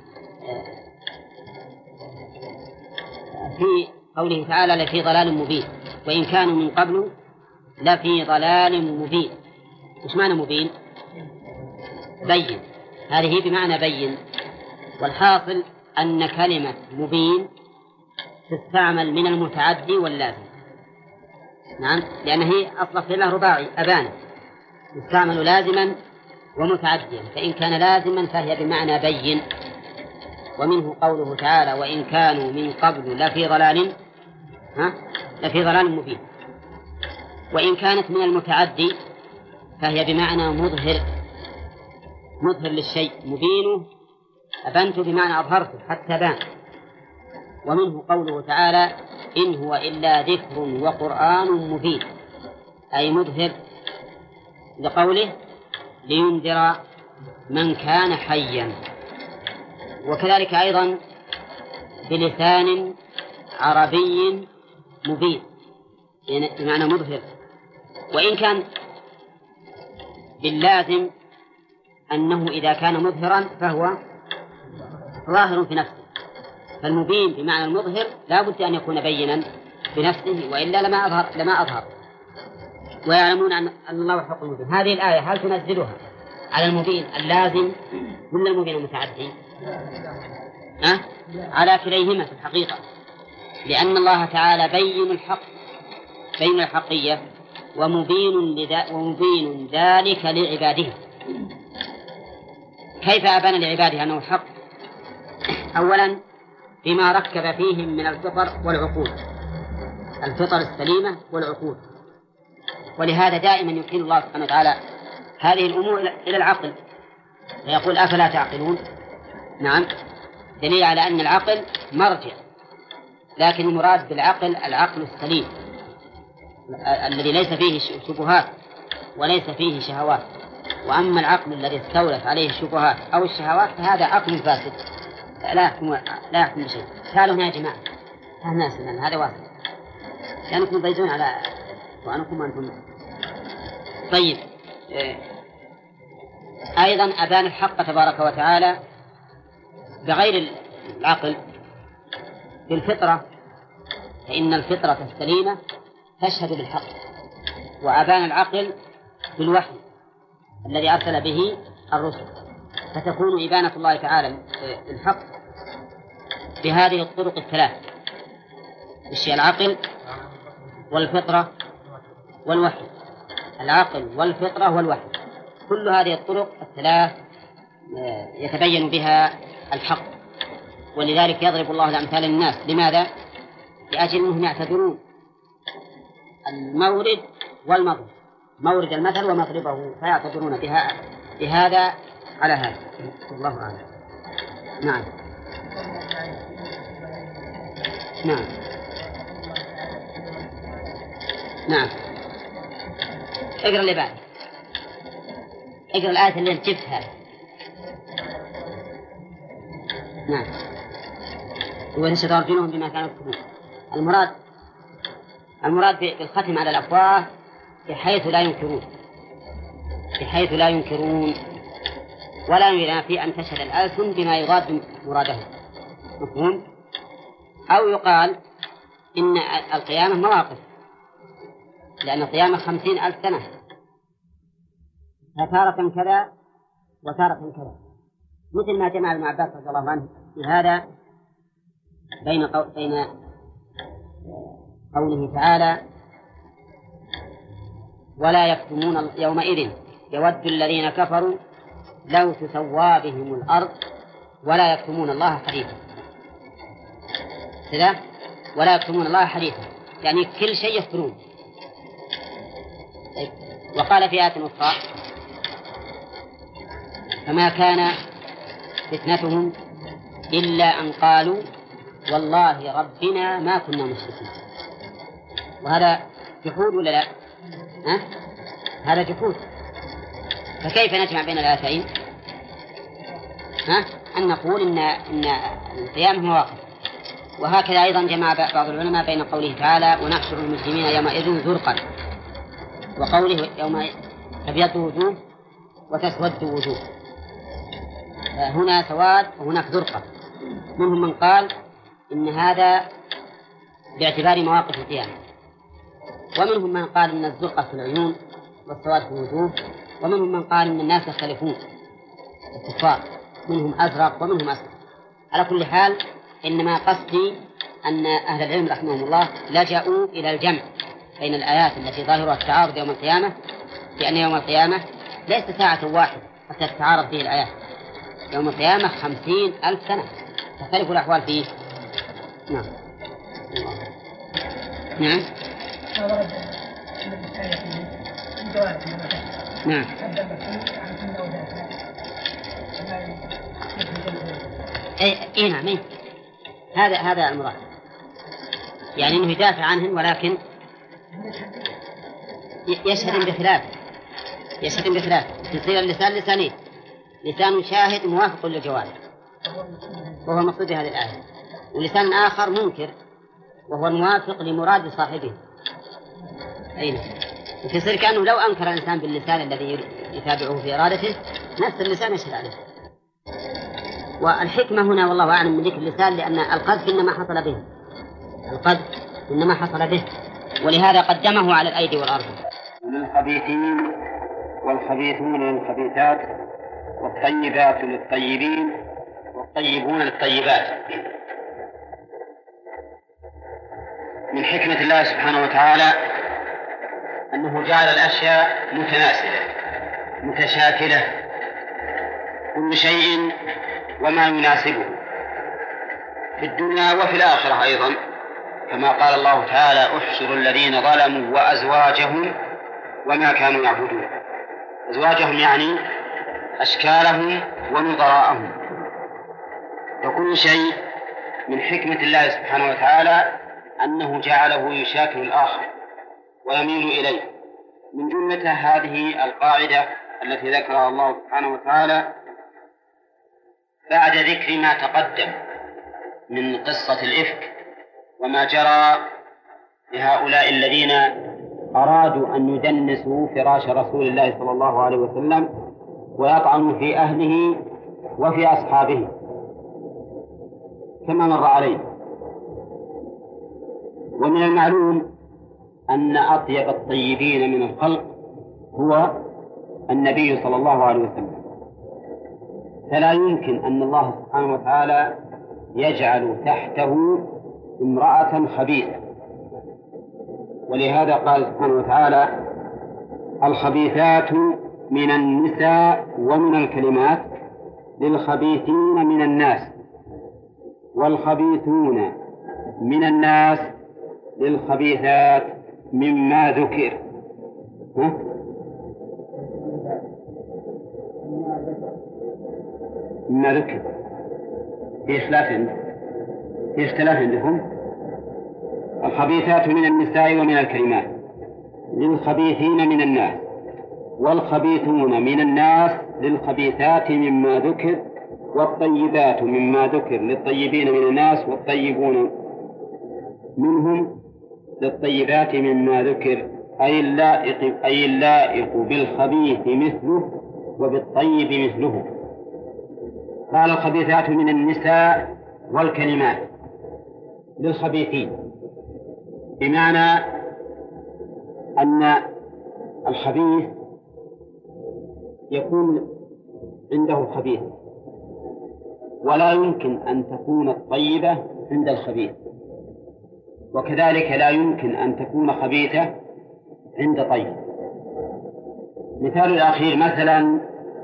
في قوله تعالى لفي ضلال مبين، وإن كانوا من قبل لفي ضلال مبين، إيش معنى مبين؟ بين، هذه بمعنى بين. والحاصل أن كلمة مبين تستعمل من المتعدي واللازم. نعم، لأن هي أصلا فعل رباعي أبان، يستعمل لازما ومتعديا، فإن كان لازما فهي بمعنى بين. ومنه قوله تعالى: وإن كانوا من قبل لفي ضلال مبين. وإن كانت من المتعدي فهي بمعنى مظهر للشيء، مبينه أبنت بمعنى أظهرته حتى بان. ومنه قوله تعالى: إن هو إلا ذكر وقرآن مبين، أي مظهر، لقوله: لينذر من كان حيا. وكذلك أيضا بلسان عربي مبين، بمعنى مظهر. وإن كان باللازم أنه إذا كان مظهرا فهو ظاهر في نفسه، فالمبين بمعنى المظهر لا بد أن يكون بينا بنفسه، وإلا لما أظهر. ويعلمون أن الله حق المبين. هذه الآية هل تنزلها على المبين اللازم ولا المبين المتعدي؟ على كليهما في الحقيقة، لأن الله تعالى بين الحقية ومبين ذلك لعباده. كيف أبان لعباده أنه الحق؟ أولا بما ركب فيهم من الفطر والعقول، الفطر السليمة والعقول. ولهذا دائما يحيل الله سبحانه وتعالى هذه الأمور إلى العقل، ويقول أفلا تعقلون؟ نعم، دليل على أن العقل مرجع، لكن المراد بالعقل العقل السليم الذي ليس فيه شبهات وليس فيه شهوات. وأما العقل الذي استولت عليه الشبهات أو الشهوات فهذا عقل فاسد لا يحكم بشيء. تعالوا هنا يا جماعة، الناس هذا واسع كانكم ضيزون على وأنكم أنتم. طيب، أيضا أبان الحق تبارك وتعالى بغير العقل بالفطرة، فإن الفطرة السليمة تشهد بالحق. وأبان العقل بالوحي الذي أرسل به الرسل، فتكون إبانة الله تعالى الحق بهذه الطرق الثلاث: العقل والفطرة والوحي. العقل والفطرة والوحي، كل هذه الطرق الثلاث يتبين بها الحق. ولذلك يضرب الله الأمثال للناس. لماذا؟ لأجل أنهم يعتبرون المورد والمضرب، مورد المثل ومضربه، فيعتبرون بهذا على هذا. الله أعلم. نعم نعم نعم. اقرأ اللي بعد، اقرأ الآية اللي انت جبتها. نعم. وسترجمهم بما كانوا يكتبون. المراد بالختم على الأفواه بحيث لا ينكرون ولا ينافي أن تشهد الألسن بما يضاد مراده. مفهوم؟ أو يقال إن القيامة مواقف، لأن القيامة 50,000 سنة، فتارة كذا وتارة كذا، مثل ما جمع ابن عباس رضي الله عنه بهذا بين قوله تعالى: ولا يكتمون يومئذ يود الذين كفروا لو تسوى بهم الأرض ولا يكتمون الله حديثا. كذا، ولا يكتمون الله حديثا يعني كل شيء يخبرون. وقال في آية أخرى: فما كان فتنتهم إلا أن قالوا والله ربنا ما كنا مشركين. وهذا جحود ولا لا؟ هذا جحود. فكيف نجمع بين الآيتين؟ أن نقول إن القيامة مواقف. وهكذا أيضا جمع بعض العلماء بين قوله تعالى: ونحشر المسلمين يومئذ زرقا، وقوله يوم تبيض وجوه وتسود وجوه. هنا سواد وهناك زرقة. منهم من قال إن هذا باعتبار مواقف القيامة، ومنهم من قال إن الزرقة في العيون والسواد في الوجوه، ومنهم من قال إن الناس يختلفون، الكفار منهم أزرق ومنهم أسود. على كل حال إنما قصدي أن أهل العلم رحمهم الله لجأوا إلى الجمع بين الآيات التي ظاهرها التعارض يوم القيامة، لأن يوم القيامة ليس ساعة واحدة حتى تتعارض فيه الآيات. يوم القيامة 50,000 سنة تختلف الأحوال فيه. نعم نعم نعم. أي نعم. هذا المراد، يعني أنه يدافع عنهم ولكن يشهد بخلاف يصير اللسان لسانين، لسان شاهد موافق للجواب وهو المقصود بهذه الآية، ولسان آخر منكر وهو الموافق لمراد صاحبه. أين يصير كأنه لو أنكر الإنسان باللسان الذي يتابعه في إرادته نفس اللسان يشهد عليه. والحكمة هنا والله أعلم من ذكر اللسان لأن القذف إنما حصل به، ولهذا قدمه على الأيدي والأرجل. للخبيثين والخبيثون للخبيثات والطيبات للطيبين والطيبون للطيبات. من حكمة الله سبحانه وتعالى أنه جعل الأشياء متناسلة متشاكلة، كل شيء وما يناسبه في الدنيا وفي الآخرة أيضا، كما قال الله تعالى: احشروا الذين ظلموا وأزواجهم وما كانوا يعبدون. أزواجهم يعني أشكالهم ونظراءهم. فكل شيء من حكمة الله سبحانه وتعالى أنه جعله يشاكل الآخر ويميل إليه. من جملة هذه القاعدة التي ذكرها الله سبحانه وتعالى بعد ذكر ما تقدم من قصة الإفك وما جرى لهؤلاء الذين أرادوا أن يدنسوا فراش رسول الله صلى الله عليه وسلم ويطعنوا في أهله وفي أصحابه كما مر عليه. ومن المعلوم أن أطيب الطيبين من الخلق هو النبي صلى الله عليه وسلم، فلا يمكن أن الله سبحانه وتعالى يجعل تحته امرأة خبيثة. ولهذا قال سبحانه وتعالى: الخبيثات من النساء ومن الكلمات للخبيثين من الناس، والخبيثون من الناس للخبيثات مما ذكر. مما ذكر في اختلاف عندهم. الخبيثات من النساء ومن الكلمات للخبيثين من الناس، والخبيثون من الناس للخبيثات مما ذكر، والطيبات مما ذكر للطيبين من الناس، والطيبون منهم للطيبات مما ذكر، أي اللائق بالخبيث مثله وبالطيب مثله. قال: الخبيثات من النساء والكلمات للخبيثين، بمعنى أن الخبيث يكون عنده خبيث، ولا يمكن أن تكون الطيبة عند الخبيث، وكذلك لا يمكن أن تكون خبيثة عند طيب. مثال الأخير مثلا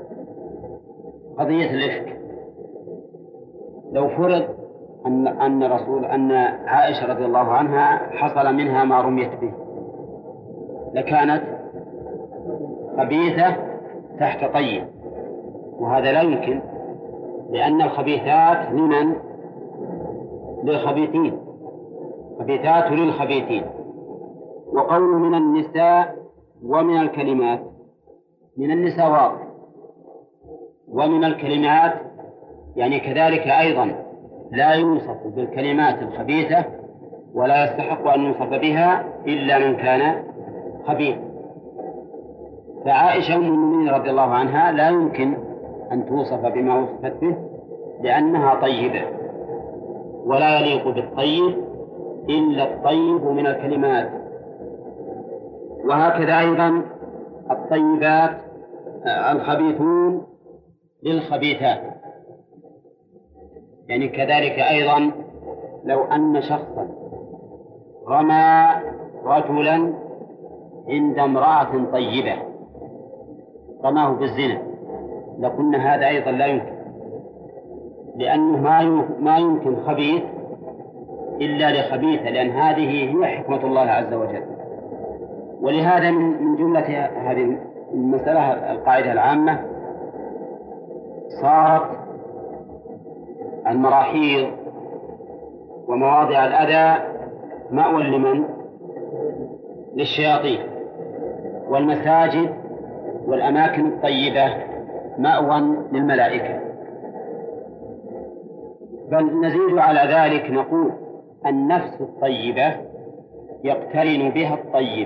قضية الإفك. لو فرض أن عائشة رضي الله عنها حصل منها ما رميت به، لكانت خبيثة تحت طيب، وهذا لا يمكن، لأن الخبيثات لمن؟ للخبيثين، خبيثات للخبيثين. وقول من النساء ومن الكلمات، من النساء واضح، ومن الكلمات يعني كذلك أيضا لا يوصف بالكلمات الخبيثة ولا يستحق أن يوصف بها إلا من كان خبيث. فعائشة أم المؤمنين رضي الله عنها لا يمكن أن توصف بما وصفت به لأنها طيبة، ولا يليق بالطيب إلا الطيب من الكلمات. وهكذا أيضا الطيبات الخبيثون للخبيثات، يعني كذلك أيضا لو أن شخصا رمى رجلا عند امرأة طيبة رماه بالزنا، لقلنا هذا أيضا لا يمكن، لأنه ما يمكن خبيث إلا لخبيثة، لأن هذه هي حكمة الله عز وجل. ولهذا من جملة هذه المسألة القاعدة العامة صارت المراحيض ومواضع الأذى مأوى لمن؟ للشياطين، والمساجد والأماكن الطيبة مأوى للملائكة. بل نزيد على ذلك نقول النفس الطيبة يقترن بها الطيب،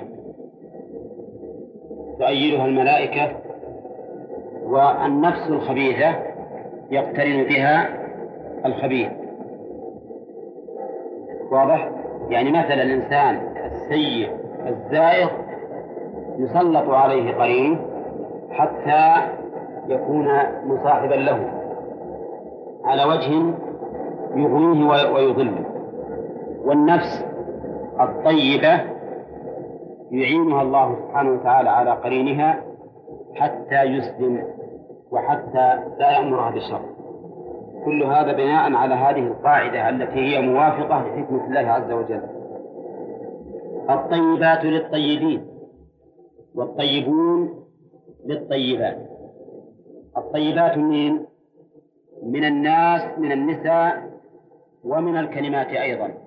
تؤيدها الملائكة، والنفس الخبيثة يقترن بها الخبيث. واضح؟ يعني مثلا الإنسان السيء الزائغ يسلط عليه قرينه حتى يكون مصاحبا له على وجه يغنيه ويضله. والنفس الطيبة يعينها الله سبحانه وتعالى على قرينها حتى يسلم وحتى لا يأمرها بالشر. كل هذا بناء على هذه القاعدة التي هي موافقة لحكمة الله عز وجل. الطيبات للطيبين والطيبون للطيبات. الطيبات من الناس، من النساء، ومن الكلمات أيضا.